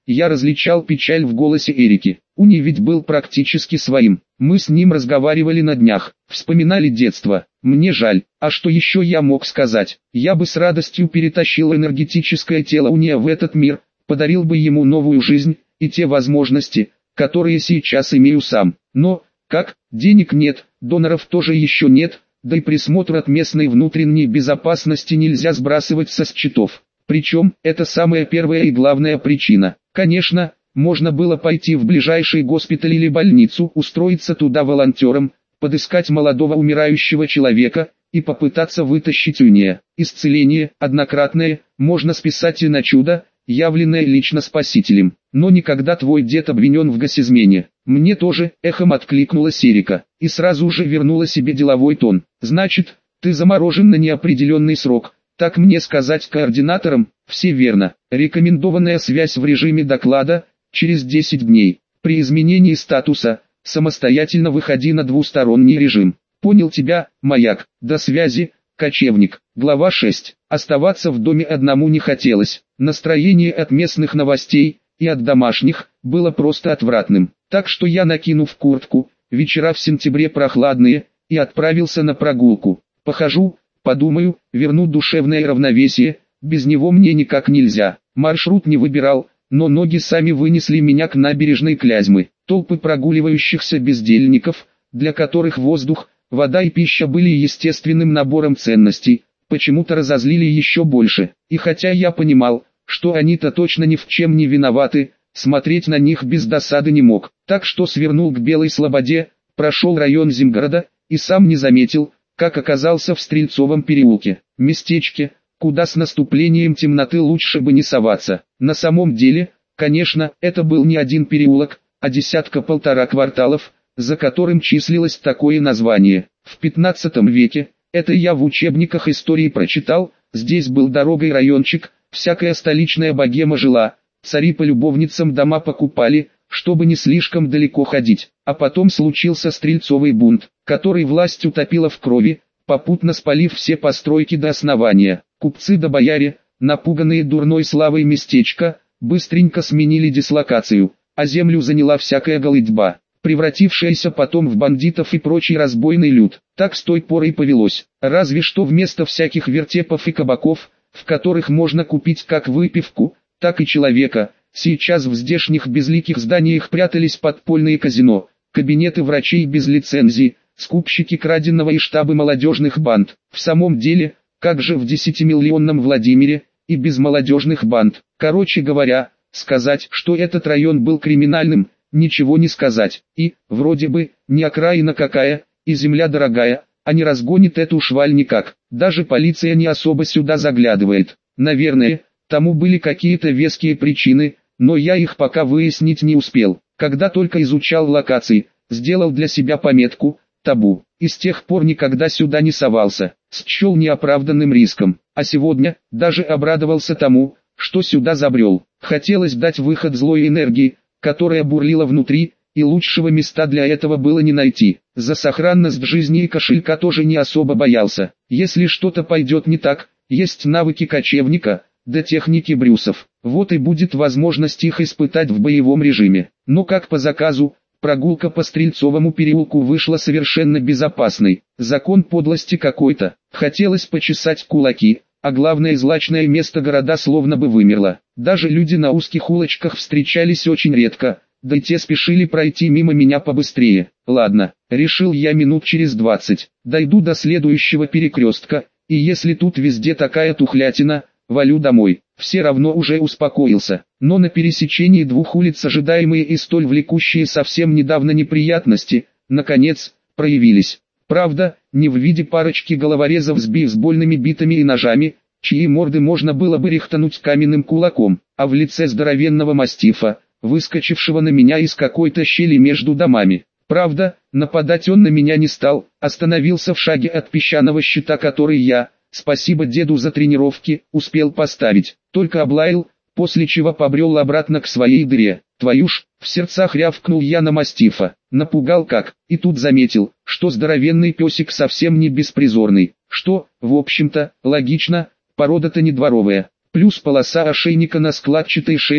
Я различал печаль в голосе Эрики. Уни ведь был практически своим. Мы с ним разговаривали на днях, вспоминали детство. Мне жаль, а что еще я мог сказать? Я бы с радостью перетащил энергетическое тело Уния в этот мир, подарил бы ему новую жизнь и те возможности, которые сейчас имею сам. Но, как, денег нет, доноров тоже еще нет, да и присмотр от местной внутренней безопасности нельзя сбрасывать со счетов. Причем, это самая первая и главная причина. Конечно, можно было пойти в ближайший госпиталь или больницу, устроиться туда волонтером, подыскать молодого умирающего человека и попытаться вытащить уния. Исцеление, однократное, можно списать и на чудо, явленное лично Спасителем. Но никогда твой дед обвинен в госизмене. Мне тоже, эхом откликнулась Эрика, и сразу же вернула себе деловой тон. Значит, ты заморожен на неопределенный срок. Так мне сказать координаторам? Все верно. Рекомендованная связь в режиме доклада, через десять дней. При изменении статуса, самостоятельно выходи на двусторонний режим. Понял тебя, маяк. До связи, кочевник. Глава шесть. Оставаться в доме одному не хотелось. Настроение от местных новостей и от домашних было просто отвратным. Так что я, накинув куртку, вечера в сентябре прохладные, и отправился на прогулку. Похожу, подумаю, верну душевное равновесие, без него мне никак нельзя. Маршрут не выбирал, но ноги сами вынесли меня к набережной Клязьмы. Толпы прогуливающихся бездельников, для которых воздух, вода и пища были естественным набором ценностей, почему-то разозлили еще больше. И хотя я понимал, что они-то точно ни в чем не виноваты, смотреть на них без досады не мог. Так что свернул к Белой Слободе, прошел район Зимгорода, и сам не заметил, как оказался в Стрельцовом переулке. Местечке, куда с наступлением темноты лучше бы не соваться. На самом деле, конечно, это был не один переулок, а десятка-полтора кварталов, за которым числилось такое название. В пятнадцатом веке, это я в учебниках истории прочитал, здесь был дорогой райончик, всякая столичная богема жила, цари по любовницам дома покупали, чтобы не слишком далеко ходить. А потом случился Стрельцовый бунт, который власть утопила в крови, попутно спалив все постройки до основания. Купцы да бояре, напуганные дурной славой местечка, быстренько сменили дислокацию, а землю заняла всякая голыдьба, превратившаяся потом в бандитов и прочий разбойный люд. Так с той поры и повелось. Разве что вместо всяких вертепов и кабаков, в которых можно купить как выпивку, так и человека, сейчас в здешних безликих зданиях прятались подпольные казино, кабинеты врачей без лицензии, скупщики краденого и штабы молодежных банд. В самом деле, как же в десятимиллионном Владимире, и без молодежных банд. Короче говоря, сказать, что этот район был криминальным, ничего не сказать. И, вроде бы, не окраина какая, и земля дорогая, а не разгонит эту шваль никак. Даже полиция не особо сюда заглядывает. Наверное, тому были какие-то веские причины, но я их пока выяснить не успел. Когда только изучал локации, сделал для себя пометку «Табу», и с тех пор никогда сюда не совался, счел неоправданным риском, а сегодня даже обрадовался тому, что сюда забрел. Хотелось дать выход злой энергии, которая бурлила внутри, и лучшего места для этого было не найти. За сохранность жизни и кошелька тоже не особо боялся. Если что-то пойдет не так, есть навыки кочевника, да техники Брюсов. Вот и будет возможность их испытать в боевом режиме. Но как по заказу, прогулка по Стрельцовому переулку вышла совершенно безопасной. Закон подлости какой-то. Хотелось почесать кулаки, а главное, злачное место города словно бы вымерло. Даже люди на узких улочках встречались очень редко, да и те спешили пройти мимо меня побыстрее. Ладно, решил я минут через двадцать. Дойду до следующего перекрестка, и если тут везде такая тухлятина, валю домой. Все равно уже успокоился. Но на пересечении двух улиц ожидаемые и столь влекущие совсем недавно неприятности, наконец, проявились. Правда, не в виде парочки головорезов с бейсбольными битами и ножами, чьи морды можно было бы рихтануть каменным кулаком, а в лице здоровенного мастифа, выскочившего на меня из какой-то щели между домами. Правда, нападать он на меня не стал, остановился в шаге от песчаного щита, который я, спасибо деду за тренировки, успел поставить, только облаял, после чего побрел обратно к своей дыре. Твою ж, в сердцах рявкнул я на мастифа, напугал как, и тут заметил, что здоровенный песик совсем не беспризорный, что, в общем-то, логично, порода-то не дворовая, плюс полоса ошейника на складчатой шее,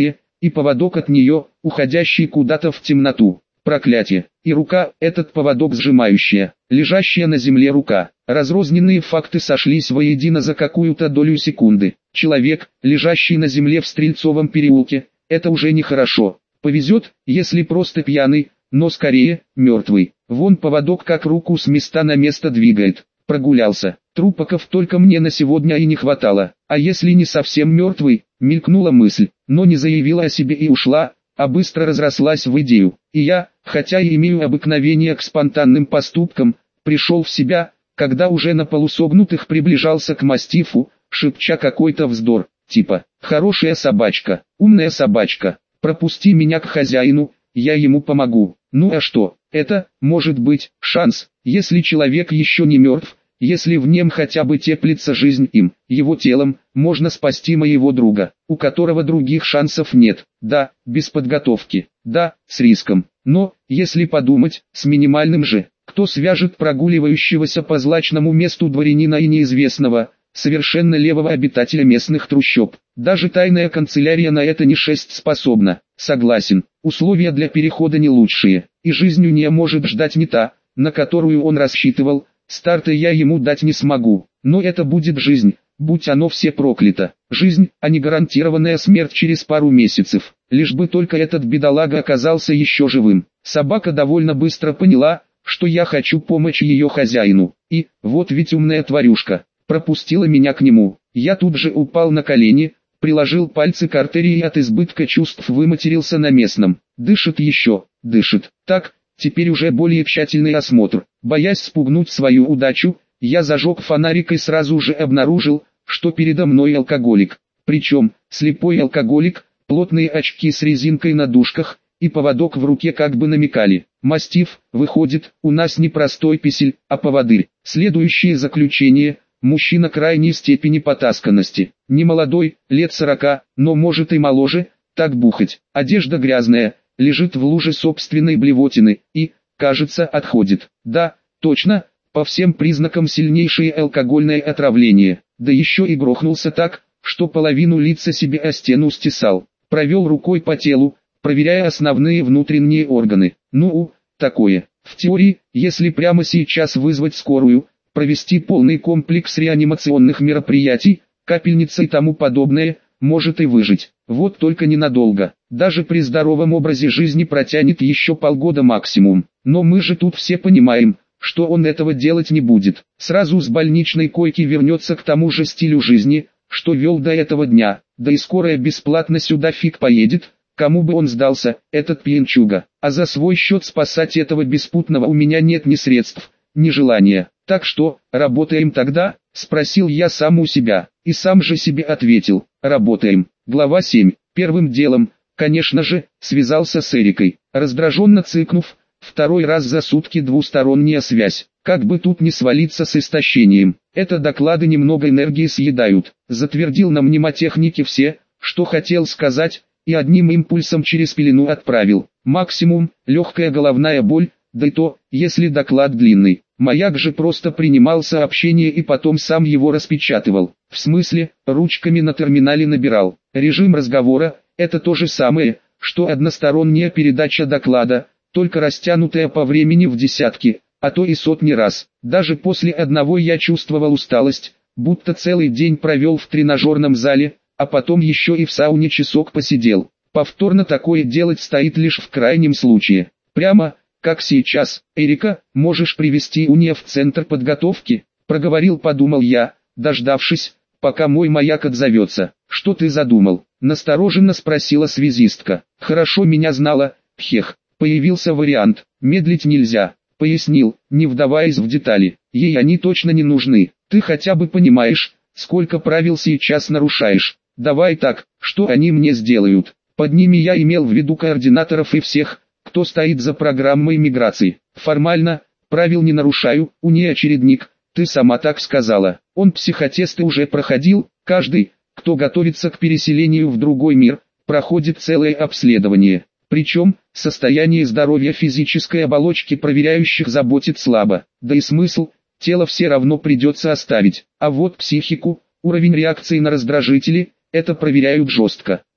и поводок от нее, уходящий куда-то в темноту. Проклятие. И рука, этот поводок сжимающая, лежащая на земле рука. Разрозненные факты сошлись воедино за какую-то долю секунды. Человек, лежащий на земле в Стрельцовом переулке, это уже нехорошо. Повезет, если просто пьяный, но скорее, мертвый. Вон поводок как руку с места на место двигает. Прогулялся. Трупаков только мне на сегодня и не хватало. А если не совсем мертвый, мелькнула мысль, но не заявила о себе и ушла, а быстро разрослась в идею. И я, хотя и имею обыкновение к спонтанным поступкам, пришел в себя, когда уже на полусогнутых приближался к мастифу, шепча какой-то вздор, типа «хорошая собачка, умная собачка, пропусти меня к хозяину, я ему помогу». Ну а что, это, может быть, шанс, если человек еще не мертв, если в нем хотя бы теплится жизнь им, его телом, можно спасти моего друга, у которого других шансов нет, да, без подготовки, да, с риском, но, если подумать, с минимальным же, кто свяжет прогуливающегося по злачному месту дворянина и неизвестного, совершенно левого обитателя местных трущоб. Даже тайная канцелярия на это не шесть способна. Согласен, условия для перехода не лучшие, и жизнь у нее может ждать не та, на которую он рассчитывал. Старта я ему дать не смогу, но это будет жизнь, будь оно все проклято. Жизнь, а не гарантированная смерть через пару месяцев, лишь бы только этот бедолага оказался еще живым. Собака довольно быстро поняла, что я хочу помочь ее хозяину, и, вот ведь умная тварюшка, пропустила меня к нему. Я тут же упал на колени, приложил пальцы к артерии и от избытка чувств выматерился на местном. Дышит еще, дышит. Так, теперь уже более тщательный осмотр. Боясь спугнуть свою удачу, я зажег фонарик и сразу же обнаружил, что передо мной алкоголик. Причем, слепой алкоголик, плотные очки с резинкой на дужках, и поводок в руке как бы намекали. Мастиф, выходит, у нас не простой писель, а поводырь. Следующее заключение. Мужчина крайней степени потасканности. Не молодой, лет сорока, но может и моложе, так бухать. Одежда грязная, лежит в луже собственной блевотины и, кажется, отходит. Да, точно, по всем признакам сильнейшее алкогольное отравление. Да еще и грохнулся так, что половину лица себе о стену стесал. Провел рукой по телу, проверяя основные внутренние органы. Ну, такое. В теории, если прямо сейчас вызвать скорую, провести полный комплекс реанимационных мероприятий, капельница и тому подобное, может и выжить. Вот только ненадолго. Даже при здоровом образе жизни протянет еще полгода максимум. Но мы же тут все понимаем, что он этого делать не будет. Сразу с больничной койки вернется к тому же стилю жизни, что вел до этого дня. Да и скорая бесплатно сюда фиг поедет, кому бы он сдался, этот пьянчуга. А за свой счет спасать этого беспутного у меня нет ни средств, ни желания. Так что, работаем тогда? Спросил я сам у себя, и сам же себе ответил, работаем. Глава семь. Первым делом, конечно же, связался с Эрикой. Раздраженно цыкнув, второй раз за сутки двусторонняя связь. Как бы тут не свалиться с истощением. Это доклады немного энергии съедают. Затвердил на мнемотехнике все, что хотел сказать, и одним импульсом через пелену отправил. Максимум, легкая головная боль, да и то, если доклад длинный. Маяк же просто принимал сообщение и потом сам его распечатывал. В смысле, ручками на терминале набирал. Режим разговора – это то же самое, что односторонняя передача доклада, только растянутая по времени в десятки, а то и сотни раз. Даже после одного я чувствовал усталость, будто целый день провел в тренажерном зале, а потом еще и в сауне часок посидел. Повторно такое делать стоит лишь в крайнем случае. Прямо, как сейчас. Эрика, можешь привести Уния в центр подготовки? Проговорил, подумал я, дождавшись, пока мой маяк отзовется. Что ты задумал? Настороженно спросила связистка. Хорошо меня знала, пхех. Появился вариант, медлить нельзя. Пояснил, не вдаваясь в детали. Ей они точно не нужны. Ты хотя бы понимаешь, сколько правил сейчас нарушаешь. Давай так, что они мне сделают? Под ними я имел в виду координаторов и всех, кто стоит за программой миграции. Формально, правил не нарушаю, у нее очередник, ты сама так сказала. Он психотесты уже проходил, каждый, кто готовится к переселению в другой мир, проходит целое обследование. Причем, состояние здоровья физической оболочки проверяющих заботит слабо, да и смысл, тело все равно придется оставить. А вот психику, уровень реакции на раздражители, это проверяют жестко.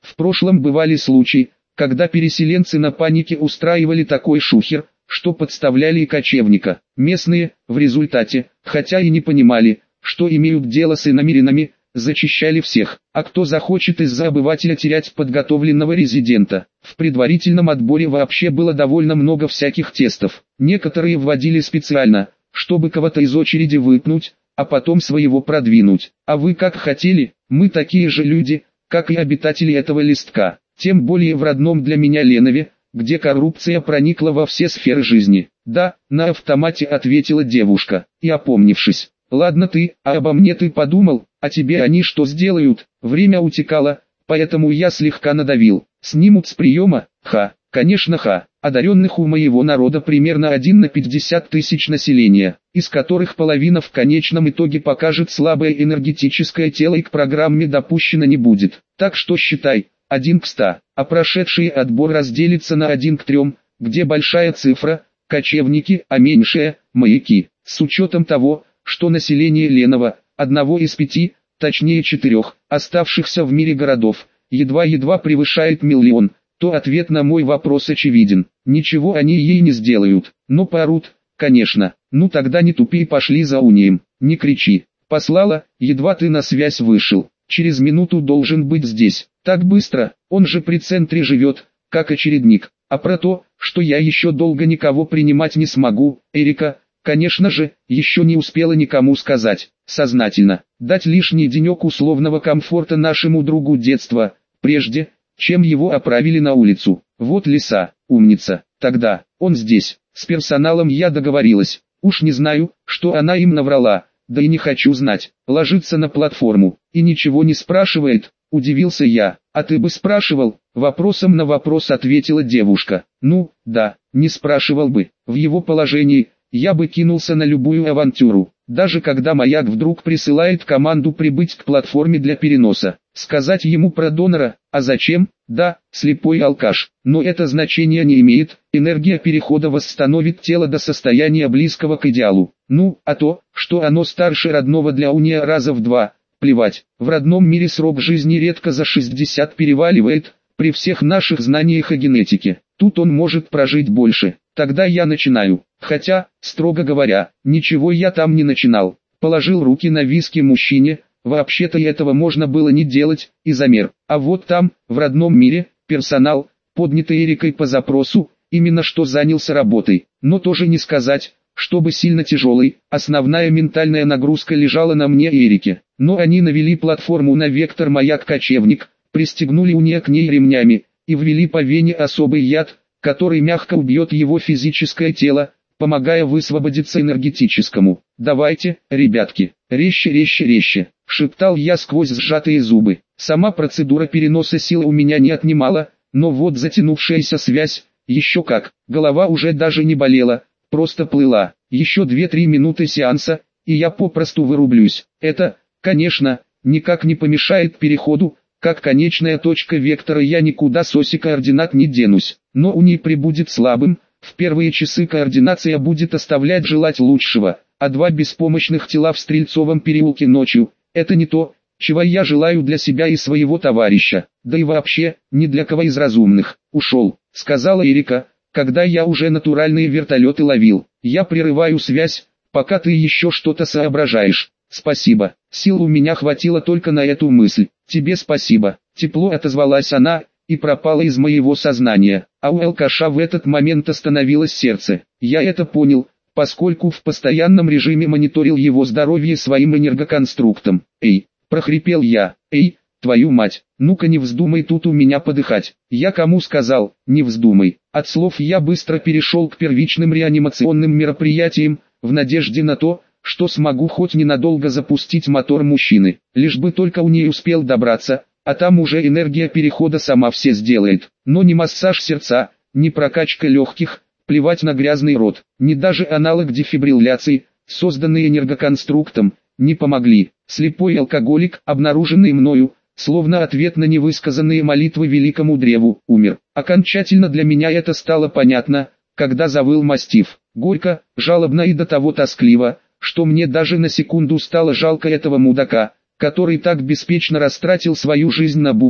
В прошлом бывали случаи, когда переселенцы на панике устраивали такой шухер, что подставляли и кочевника. Местные, в результате, хотя и не понимали, что имеют дело с иномирянами, зачищали всех. А кто захочет из-за обывателя терять подготовленного резидента? В предварительном отборе вообще было довольно много всяких тестов. Некоторые вводили специально, чтобы кого-то из очереди выпнуть, а потом своего продвинуть. А вы как хотели? Мы такие же люди, как и обитатели этого листка. Тем более в родном для меня Ленове, где коррупция проникла во все сферы жизни. Да, на автомате ответила девушка, и опомнившись. Ладно ты, а обо мне ты подумал, а тебе они что сделают? Время утекало, поэтому я слегка надавил. Снимут с приема? Ха, конечно ха. Одаренных у моего народа примерно один на пятьдесят тысяч населения, из которых половина в конечном итоге покажет слабое энергетическое тело и к программе допущено не будет. Так что считай, один к ста, а прошедший отбор разделится на один к трем, где большая цифра – кочевники, а меньшая – маяки. С учетом того, что население Ленова, одного из пяти, точнее четырех, оставшихся в мире городов, едва-едва превышает миллион, то ответ на мой вопрос очевиден. Ничего они ей не сделают, но поорут, конечно. Ну тогда не тупи и пошли за унием. Не кричи. Послала, едва ты на связь вышел. Через минуту должен быть здесь. Так быстро, он же при центре живет, как очередник. А про то, что я еще долго никого принимать не смогу, Эрика, конечно же, еще не успела никому сказать. Сознательно. Дать лишний денек условного комфорта нашему другу детства, прежде, чем его отправили на улицу. Вот лиса, умница. Тогда, он здесь. С персоналом я договорилась. Уж не знаю, что она им наврала. Да и не хочу знать. Ложится на платформу. И ничего не спрашивает. Удивился я. А ты бы спрашивал? Вопросом на вопрос ответила девушка. Ну, да, не спрашивал бы. В его положении, я бы кинулся на любую авантюру. Даже когда маяк вдруг присылает команду прибыть к платформе для переноса. Сказать ему про донора, а зачем? Да, слепой алкаш. Но это значение не имеет, энергия перехода восстановит тело до состояния близкого к идеалу. Ну, а то, что оно старше родного для уния раза в два, плевать. В родном мире срок жизни редко за шестьдесят переваливает, при всех наших знаниях о генетике. Тут он может прожить больше. Тогда я начинаю. Хотя, строго говоря, ничего я там не начинал. Положил руки на виски мужчине. Вообще-то этого можно было не делать, и замер. А вот там, в родном мире, персонал, поднятый Эрикой по запросу, именно что занялся работой. Но тоже не сказать, чтобы сильно тяжелой, основная ментальная нагрузка лежала на мне и Эрике. Но они навели платформу на вектор маяк-кочевник, пристегнули уния к ней ремнями, и ввели по вене особый яд, который мягко убьет его физическое тело, помогая высвободиться энергетическому. «Давайте, ребятки, резче, резче, резче», — шептал я сквозь сжатые зубы. Сама процедура переноса силы у меня не отнимала, но вот затянувшаяся связь, еще как, голова уже даже не болела, просто плыла. Еще две-три минуты сеанса, и я попросту вырублюсь. Это, конечно, никак не помешает переходу, как конечная точка вектора я никуда с оси координат не денусь, но у ней прибудет слабым. В первые часы координация будет оставлять желать лучшего, а два беспомощных тела в Стрельцовом переулке ночью – это не то, чего я желаю для себя и своего товарища, да и вообще, ни для кого из разумных. «Ушел», – сказала Эрика, когда я уже натуральные вертолеты ловил. «Я прерываю связь, пока ты еще что-то соображаешь». «Спасибо, сил у меня хватило только на эту мысль». «Тебе спасибо», – тепло отозвалась она, и пропала из моего сознания, а у алкаша в этот момент остановилось сердце. Я это понял, поскольку в постоянном режиме мониторил его здоровье своим энергоконструктом. «Эй!» – прохрипел я. «Эй, твою мать, ну-ка не вздумай тут у меня подыхать». Я кому сказал, не вздумай. От слов я быстро перешел к первичным реанимационным мероприятиям, в надежде на то, что смогу хоть ненадолго запустить мотор мужчины, лишь бы только у нее успел добраться, а там уже энергия перехода сама все сделает. Но ни массаж сердца, ни прокачка легких, плевать на грязный рот, ни даже аналог дефибрилляции, созданный энергоконструктом, не помогли. Слепой алкоголик, обнаруженный мною, словно ответ на невысказанные молитвы великому древу, умер. Окончательно для меня это стало понятно, когда завыл мастиф. Горько, жалобно и до того тоскливо, что мне даже на секунду стало жалко этого мудака, который так беспечно растратил свою жизнь на бухло,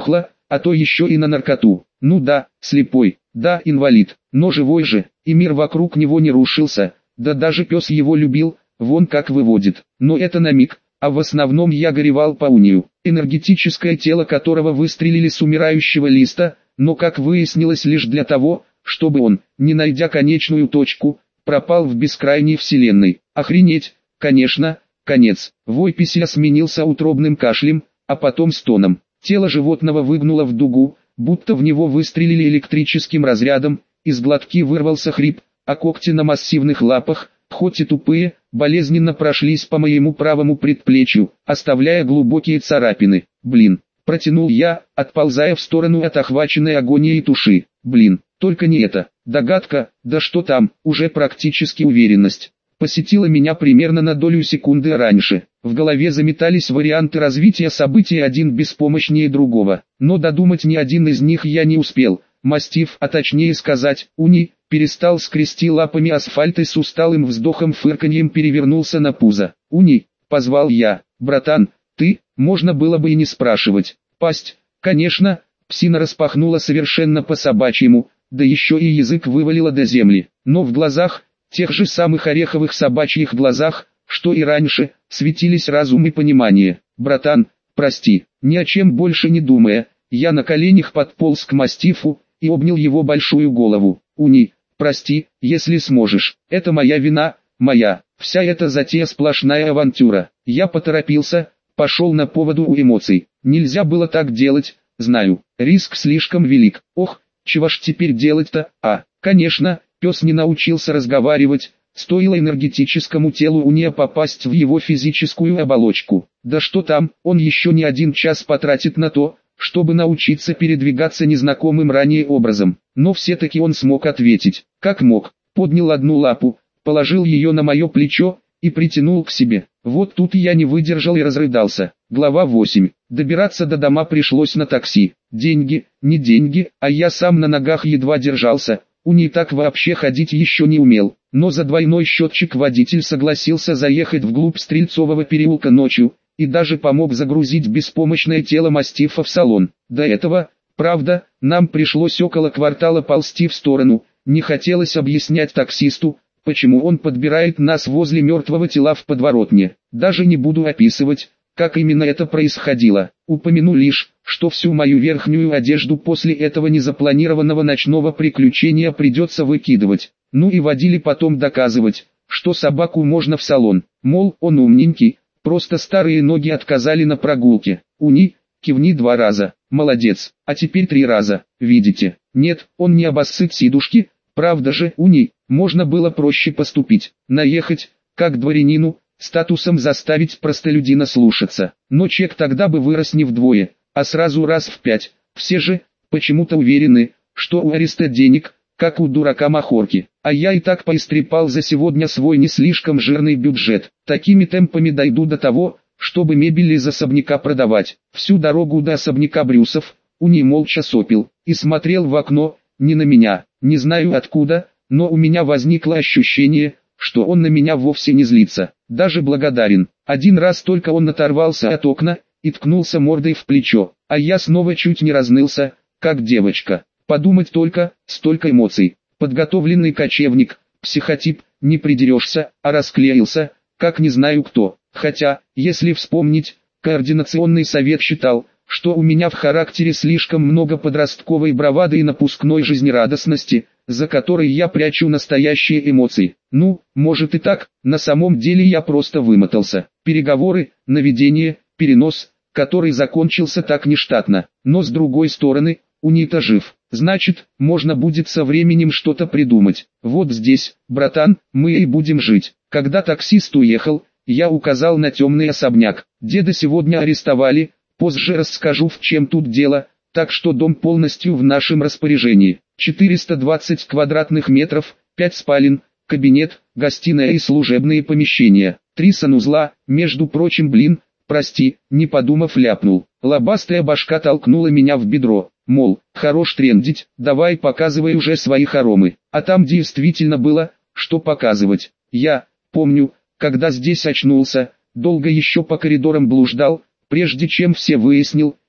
а то еще и на наркоту. Ну да, слепой, да, инвалид, но живой же, и мир вокруг него не рушился, да даже пес его любил, вон как выводит. Но это на миг, а в основном я горевал по унию, энергетическое тело которого выстрелили с умирающего листа, но как выяснилось лишь для того, чтобы он, не найдя конечную точку, пропал в бескрайней вселенной. Охренеть, конечно, конец. Вой пися сменился утробным кашлем, а потом стоном. Тело животного выгнуло в дугу, будто в него выстрелили электрическим разрядом, из глотки вырвался хрип, а когти на массивных лапах, хоть и тупые, болезненно прошлись по моему правому предплечью, оставляя глубокие царапины. Блин, протянул я, отползая в сторону от охваченной агонией туши. Блин, только не это. Догадка, да что там, уже практически уверенность. Посетила меня примерно на долю секунды раньше. В голове заметались варианты развития событий, один беспомощнее другого. Но додумать ни один из них я не успел. Мастиф, а точнее сказать, уни, перестал скрести лапами асфальт и с усталым вздохом-фырканьем перевернулся на пузо. «Уни», — позвал я, — «братан, ты?» Можно было бы и не спрашивать. Пасть, конечно, псина распахнула совершенно по-собачьему, да еще и язык вывалила до земли. Но в глазах, тех же самых ореховых собачьих глазах, что и раньше, светились разум и понимание. «Братан, прости», ни о чем больше не думая, я на коленях подполз к мастифу и обнял его большую голову. «Уни, прости, если сможешь, это моя вина, моя, вся эта затея сплошная авантюра». Я поторопился, пошел на поводу у эмоций. Нельзя было так делать, знаю, риск слишком велик. Ох, чего ж теперь делать-то? А, конечно, пес не научился разговаривать, стоило энергетическому телу уния попасть в его физическую оболочку. Да что там, он еще не один час потратит на то, чтобы научиться передвигаться незнакомым ранее образом. Но все-таки он смог ответить. Как мог, поднял одну лапу, положил ее на мое плечо и притянул к себе. Вот тут я не выдержал и разрыдался. Глава восемь. Добираться до дома пришлось на такси. Деньги, не деньги, а я сам на ногах едва держался. Уни так вообще ходить еще не умел. Но за двойной счетчик водитель согласился заехать вглубь Стрельцового переулка ночью, и даже помог загрузить беспомощное тело мастифа в салон. До этого, правда, нам пришлось около квартала ползти в сторону, не хотелось объяснять таксисту, почему он подбирает нас возле мертвого тела в подворотне. Даже не буду описывать, как именно это происходило. Упомяну лишь, что всю мою верхнюю одежду после этого незапланированного ночного приключения придется выкидывать. Ну и водили потом доказывать, что собаку можно в салон. Мол, он умненький, просто старые ноги отказали на прогулке. Уни, кивни два раза. Молодец. А теперь три раза. Видите? Нет, он не обоссыт сидушки. Правда же, Уни, можно было проще поступить. Наехать, как дворянину, статусом заставить простолюдина слушаться. Но чек тогда бы вырос не вдвое, а сразу раз в пять. Все же, почему-то уверены, что у Ариста денег, как у дурака махорки. А я и так поистрепал за сегодня свой не слишком жирный бюджет. Такими темпами дойду до того, чтобы мебель из особняка продавать. Всю дорогу до особняка Брюсов, Уни молча сопел и смотрел в окно, не на меня. Не знаю откуда, но у меня возникло ощущение, что он на меня вовсе не злится, даже благодарен. Один раз только он оторвался от окна и ткнулся мордой в плечо, а я снова чуть не разнылся, как девочка. Подумать только, столько эмоций. Подготовленный кочевник, психотип, не придерешься, а расклеился, как не знаю кто. Хотя, если вспомнить, координационный совет считал, что у меня в характере слишком много подростковой бравады и напускной жизнерадостности, за которой я прячу настоящие эмоции. Ну, может и так, на самом деле я просто вымотался. Переговоры, наведение, перенос, который закончился так нештатно. Но с другой стороны, Уни-то жив. Значит, можно будет со временем что-то придумать. Вот здесь, братан, мы и будем жить. Когда таксист уехал, я указал на темный особняк. Деда сегодня арестовали, позже расскажу, в чем тут дело, так что дом полностью в нашем распоряжении. четыреста двадцать квадратных метров, пять спален, кабинет, гостиная и служебные помещения. Три санузла, между прочим, блин, прости, не подумав ляпнул. Лобастая башка толкнула меня в бедро, мол, хорош трендить, давай показывай уже свои хоромы. А там действительно было, что показывать. Я, помню, когда здесь очнулся, долго еще по коридорам блуждал, прежде чем все выяснил,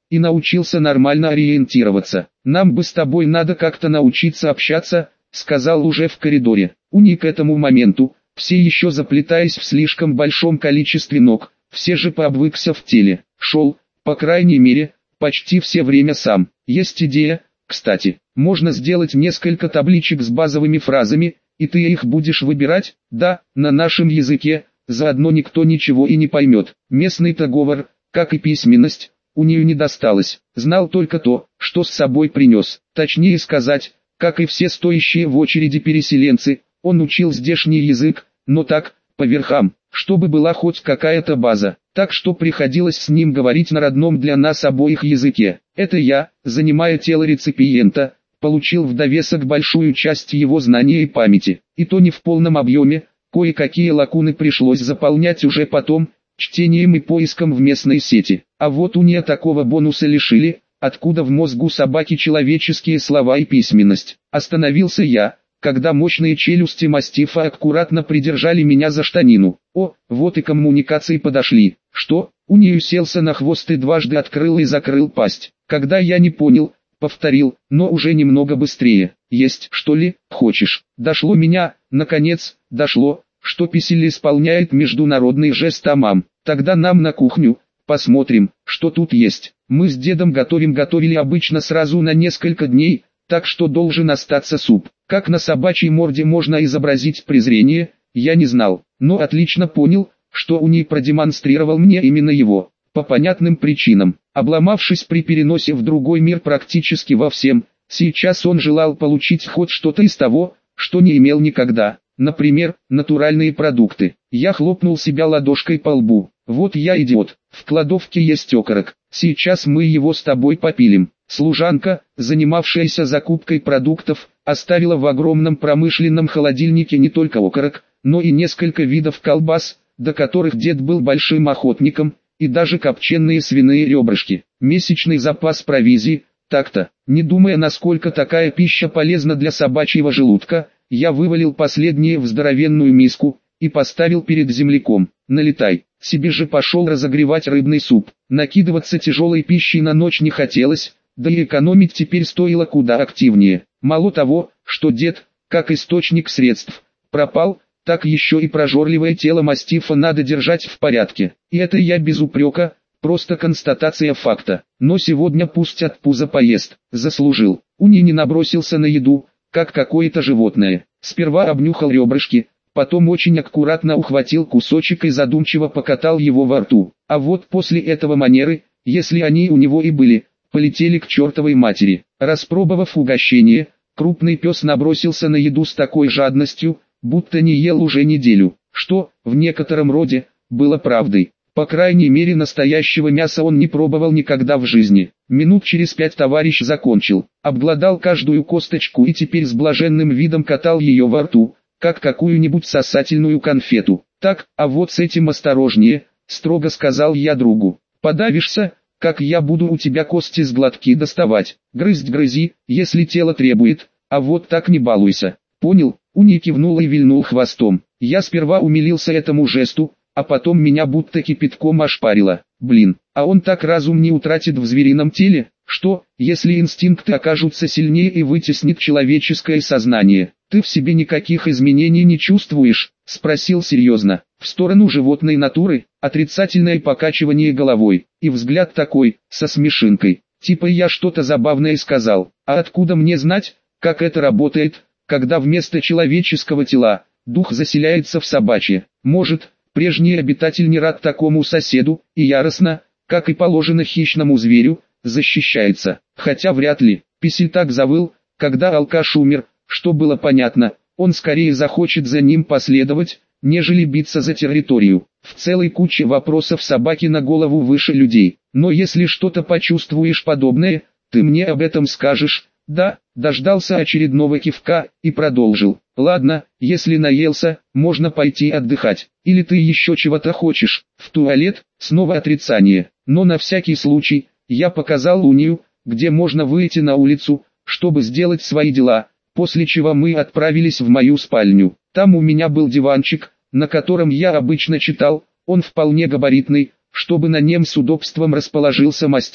и научился нормально ориентироваться. Нам бы с тобой надо как-то научиться общаться, сказал уже в коридоре. Уни к этому моменту, все еще заплетаясь в слишком большом количестве ног, все же пообвыкся в теле, шел, по крайней мере, почти все время сам. Есть идея, кстати, можно сделать несколько табличек с базовыми фразами, и ты их будешь выбирать, да, на нашем языке, заодно никто ничего и не поймет. Местный-то говор, как и письменность, у нее не досталось, знал только то, что с собой принес. Точнее сказать, как и все стоящие в очереди переселенцы, он учил здешний язык, но так, по верхам, чтобы была хоть какая-то база, так что приходилось с ним говорить на родном для нас обоих языке. Это я, занимая тело реципиента, получил в довесок большую часть его знания и памяти, и то не в полном объеме, кое-какие лакуны пришлось заполнять уже потом, чтением и поиском в местной сети. А вот у нее такого бонуса лишили, откуда в мозгу собаки человеческие слова и письменность. Остановился я, когда мощные челюсти мастифа аккуратно придержали меня за штанину. О, вот и коммуникации подошли. Что? У нее селся на хвост и дважды открыл и закрыл пасть. Когда я не понял, повторил, но уже немного быстрее. Есть, что ли, хочешь? Дошло меня, наконец, дошло, что Писель исполняет международный жест амам. Тогда нам на кухню, посмотрим, что тут есть. Мы с дедом готовим-готовили обычно сразу на несколько дней, так что должен остаться суп. Как на собачьей морде можно изобразить презрение, я не знал, но отлично понял, что Уни продемонстрировал мне именно его. По понятным причинам, обломавшись при переносе в другой мир практически во всем, сейчас он желал получить хоть что-то из того, что не имел никогда. Например, натуральные продукты. Я хлопнул себя ладошкой по лбу. Вот я идиот, в кладовке есть окорок, сейчас мы его с тобой попилим. Служанка, занимавшаяся закупкой продуктов, оставила в огромном промышленном холодильнике не только окорок, но и несколько видов колбас, до которых дед был большим охотником, и даже копченые свиные ребрышки. Месячный запас провизии, так-то, не думая, насколько такая пища полезна для собачьего желудка, я вывалил последнее в здоровенную миску и поставил перед земляком. Налетай, себе же пошел разогревать рыбный суп. Накидываться тяжелой пищей на ночь не хотелось, да и экономить теперь стоило куда активнее. Мало того, что дед, как источник средств, пропал, так еще и прожорливое тело мастифа надо держать в порядке. И это я без упрека, просто констатация факта. Но сегодня пусть от пуза поест, заслужил. Уни не набросился на еду, как какое-то животное. Сперва обнюхал ребрышки, потом очень аккуратно ухватил кусочек и задумчиво покатал его во рту. А вот после этого манеры, если они у него и были, полетели к чертовой матери. Распробовав угощение, крупный пес набросился на еду с такой жадностью, будто не ел уже неделю, что, в некотором роде, было правдой. По крайней мере, настоящего мяса он не пробовал никогда в жизни. Минут через пять товарищ закончил, обглодал каждую косточку и теперь с блаженным видом катал ее во рту, как какую-нибудь сосательную конфету. Так, а вот с этим осторожнее, строго сказал я другу. Подавишься, как я буду у тебя кости с глотки доставать. Грызть грызи, если тело требует, а вот так не балуйся. Понял? Уни кивнул и вильнул хвостом. Я сперва умилился этому жесту, а потом меня будто кипятком ошпарило. Блин, а он так разум не утратит в зверином теле, что, если инстинкты окажутся сильнее и вытеснит человеческое сознание, ты в себе никаких изменений не чувствуешь? Спросил серьезно. В сторону животной натуры, отрицательное покачивание головой, и взгляд такой, со смешинкой, типа я что-то забавное сказал. А откуда мне знать, как это работает, когда вместо человеческого тела, дух заселяется в собачье? Может, прежний обитатель не рад такому соседу, и яростно, как и положено хищному зверю, защищается. Хотя вряд ли. Писель так завыл, когда алкаш умер, что было понятно, он скорее захочет за ним последовать, нежели биться за территорию. В целой куче вопросов собаки на голову выше людей. Но если что-то почувствуешь подобное, ты мне об этом скажешь. Да, дождался очередного кивка и продолжил. Ладно, если наелся, можно пойти отдыхать. Или ты еще чего-то хочешь? В туалет? Снова отрицание. Но на всякий случай, я показал Унию, где можно выйти на улицу, чтобы сделать свои дела, после чего мы отправились в мою спальню. Там у меня был диванчик, на котором я обычно читал, он вполне габаритный, чтобы на нем с удобством расположился мастиф.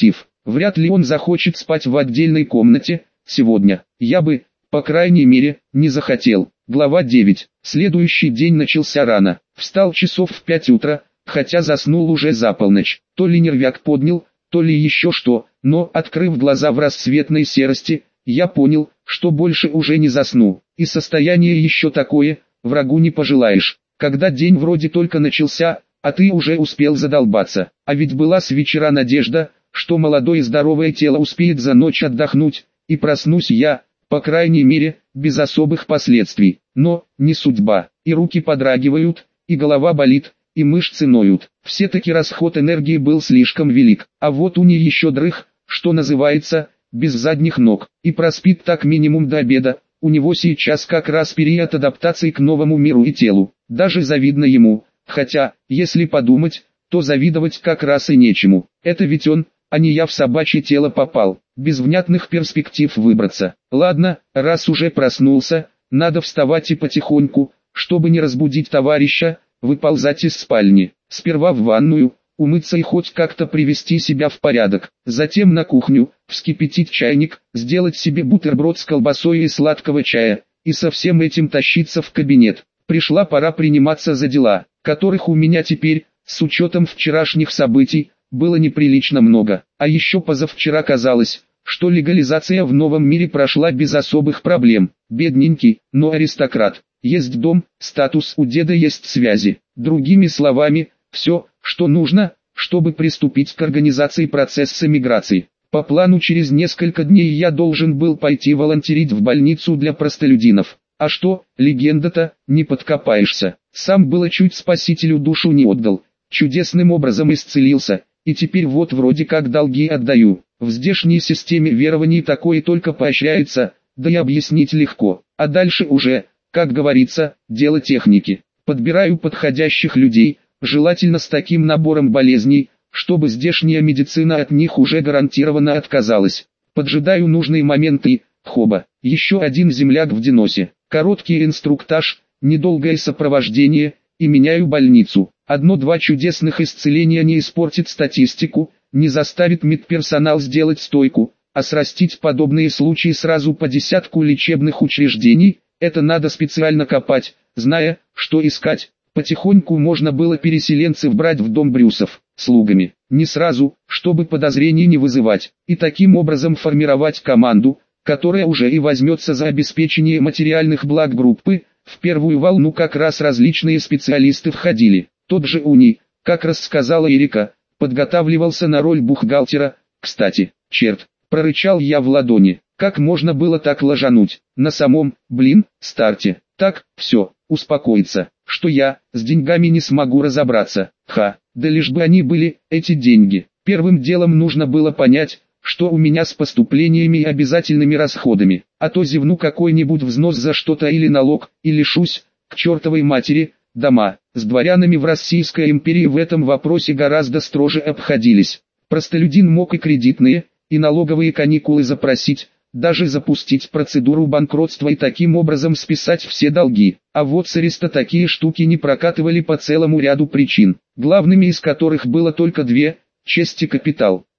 Вряд ли он захочет спать в отдельной комнате сегодня. Я бы, по крайней мере, не захотел. Глава девять. Следующий день начался рано. Встал часов в пять утра, хотя заснул уже за полночь. То ли нервяк поднял, то ли еще что, но, открыв глаза в рассветной серости, я понял, что больше уже не засну. И состояние еще такое, врагу не пожелаешь. Когда день вроде только начался, а ты уже успел задолбаться. А ведь была с вечера надежда, что молодое и здоровое тело успеет за ночь отдохнуть, и проснусь я, по крайней мере, без особых последствий. Но, не судьба, и руки подрагивают, и голова болит, и мышцы ноют. Все-таки расход энергии был слишком велик, а вот у нее еще дрых, что называется, без задних ног, и проспит так минимум до обеда. У него сейчас как раз период адаптации к новому миру и телу, даже завидно ему, хотя, если подумать, то завидовать как раз и нечему. Это ведь он, а не я в собачье тело попал, без внятных перспектив выбраться. Ладно, раз уже проснулся, надо вставать и потихоньку, чтобы не разбудить товарища, выползать из спальни. Сперва в ванную, умыться и хоть как-то привести себя в порядок. Затем на кухню, вскипятить чайник, сделать себе бутерброд с колбасой и сладкого чая, и со всем этим тащиться в кабинет. Пришла пора приниматься за дела, которых у меня теперь, с учетом вчерашних событий, было неприлично много. А еще позавчера казалось, что легализация в новом мире прошла без особых проблем. Бедненький, но аристократ. Есть дом, статус, у деда есть связи. Другими словами, все, что нужно, чтобы приступить к организации процесса миграции. По плану через несколько дней я должен был пойти волонтерить в больницу для простолюдинов. А что, легенда-то, не подкопаешься. Сам было чуть спасителю душу не отдал. Чудесным образом исцелился. И теперь вот вроде как долги отдаю. В здешней системе верований такое только поощряется, да и объяснить легко. А дальше уже, как говорится, дело техники. Подбираю подходящих людей, желательно с таким набором болезней, чтобы здешняя медицина от них уже гарантированно отказалась. Поджидаю нужные моменты, хоба, еще один земляк в Деносе. Короткий инструктаж, недолгое сопровождение, и меняю больницу. Одно-два чудесных исцеления не испортит статистику, не заставит медперсонал сделать стойку, а срастить подобные случаи сразу по десятку лечебных учреждений, это надо специально копать, зная, что искать. Потихоньку можно было переселенцев брать в дом Брюсов, слугами, не сразу, чтобы подозрений не вызывать, и таким образом формировать команду, которая уже и возьмется за обеспечение материальных благ группы. В первую волну как раз различные специалисты входили. Тот же Уни, как рассказала Эрика, подготавливался на роль бухгалтера. Кстати, черт, прорычал я в ладони, как можно было так ложануть, на самом, блин, старте. Так, все, успокоиться, что я, с деньгами не смогу разобраться. Ха, да лишь бы они были, эти деньги. Первым делом нужно было понять, что у меня с поступлениями и обязательными расходами, а то зевну какой-нибудь взнос за что-то или налог, и лишусь, к чертовой матери, дома. С дворянами в Российской империи в этом вопросе гораздо строже обходились. Простолюдин мог и кредитные, и налоговые каникулы запросить, даже запустить процедуру банкротства и таким образом списать все долги. А вот с ареста такие штуки не прокатывали по целому ряду причин, главными из которых было только две – честь и капитал.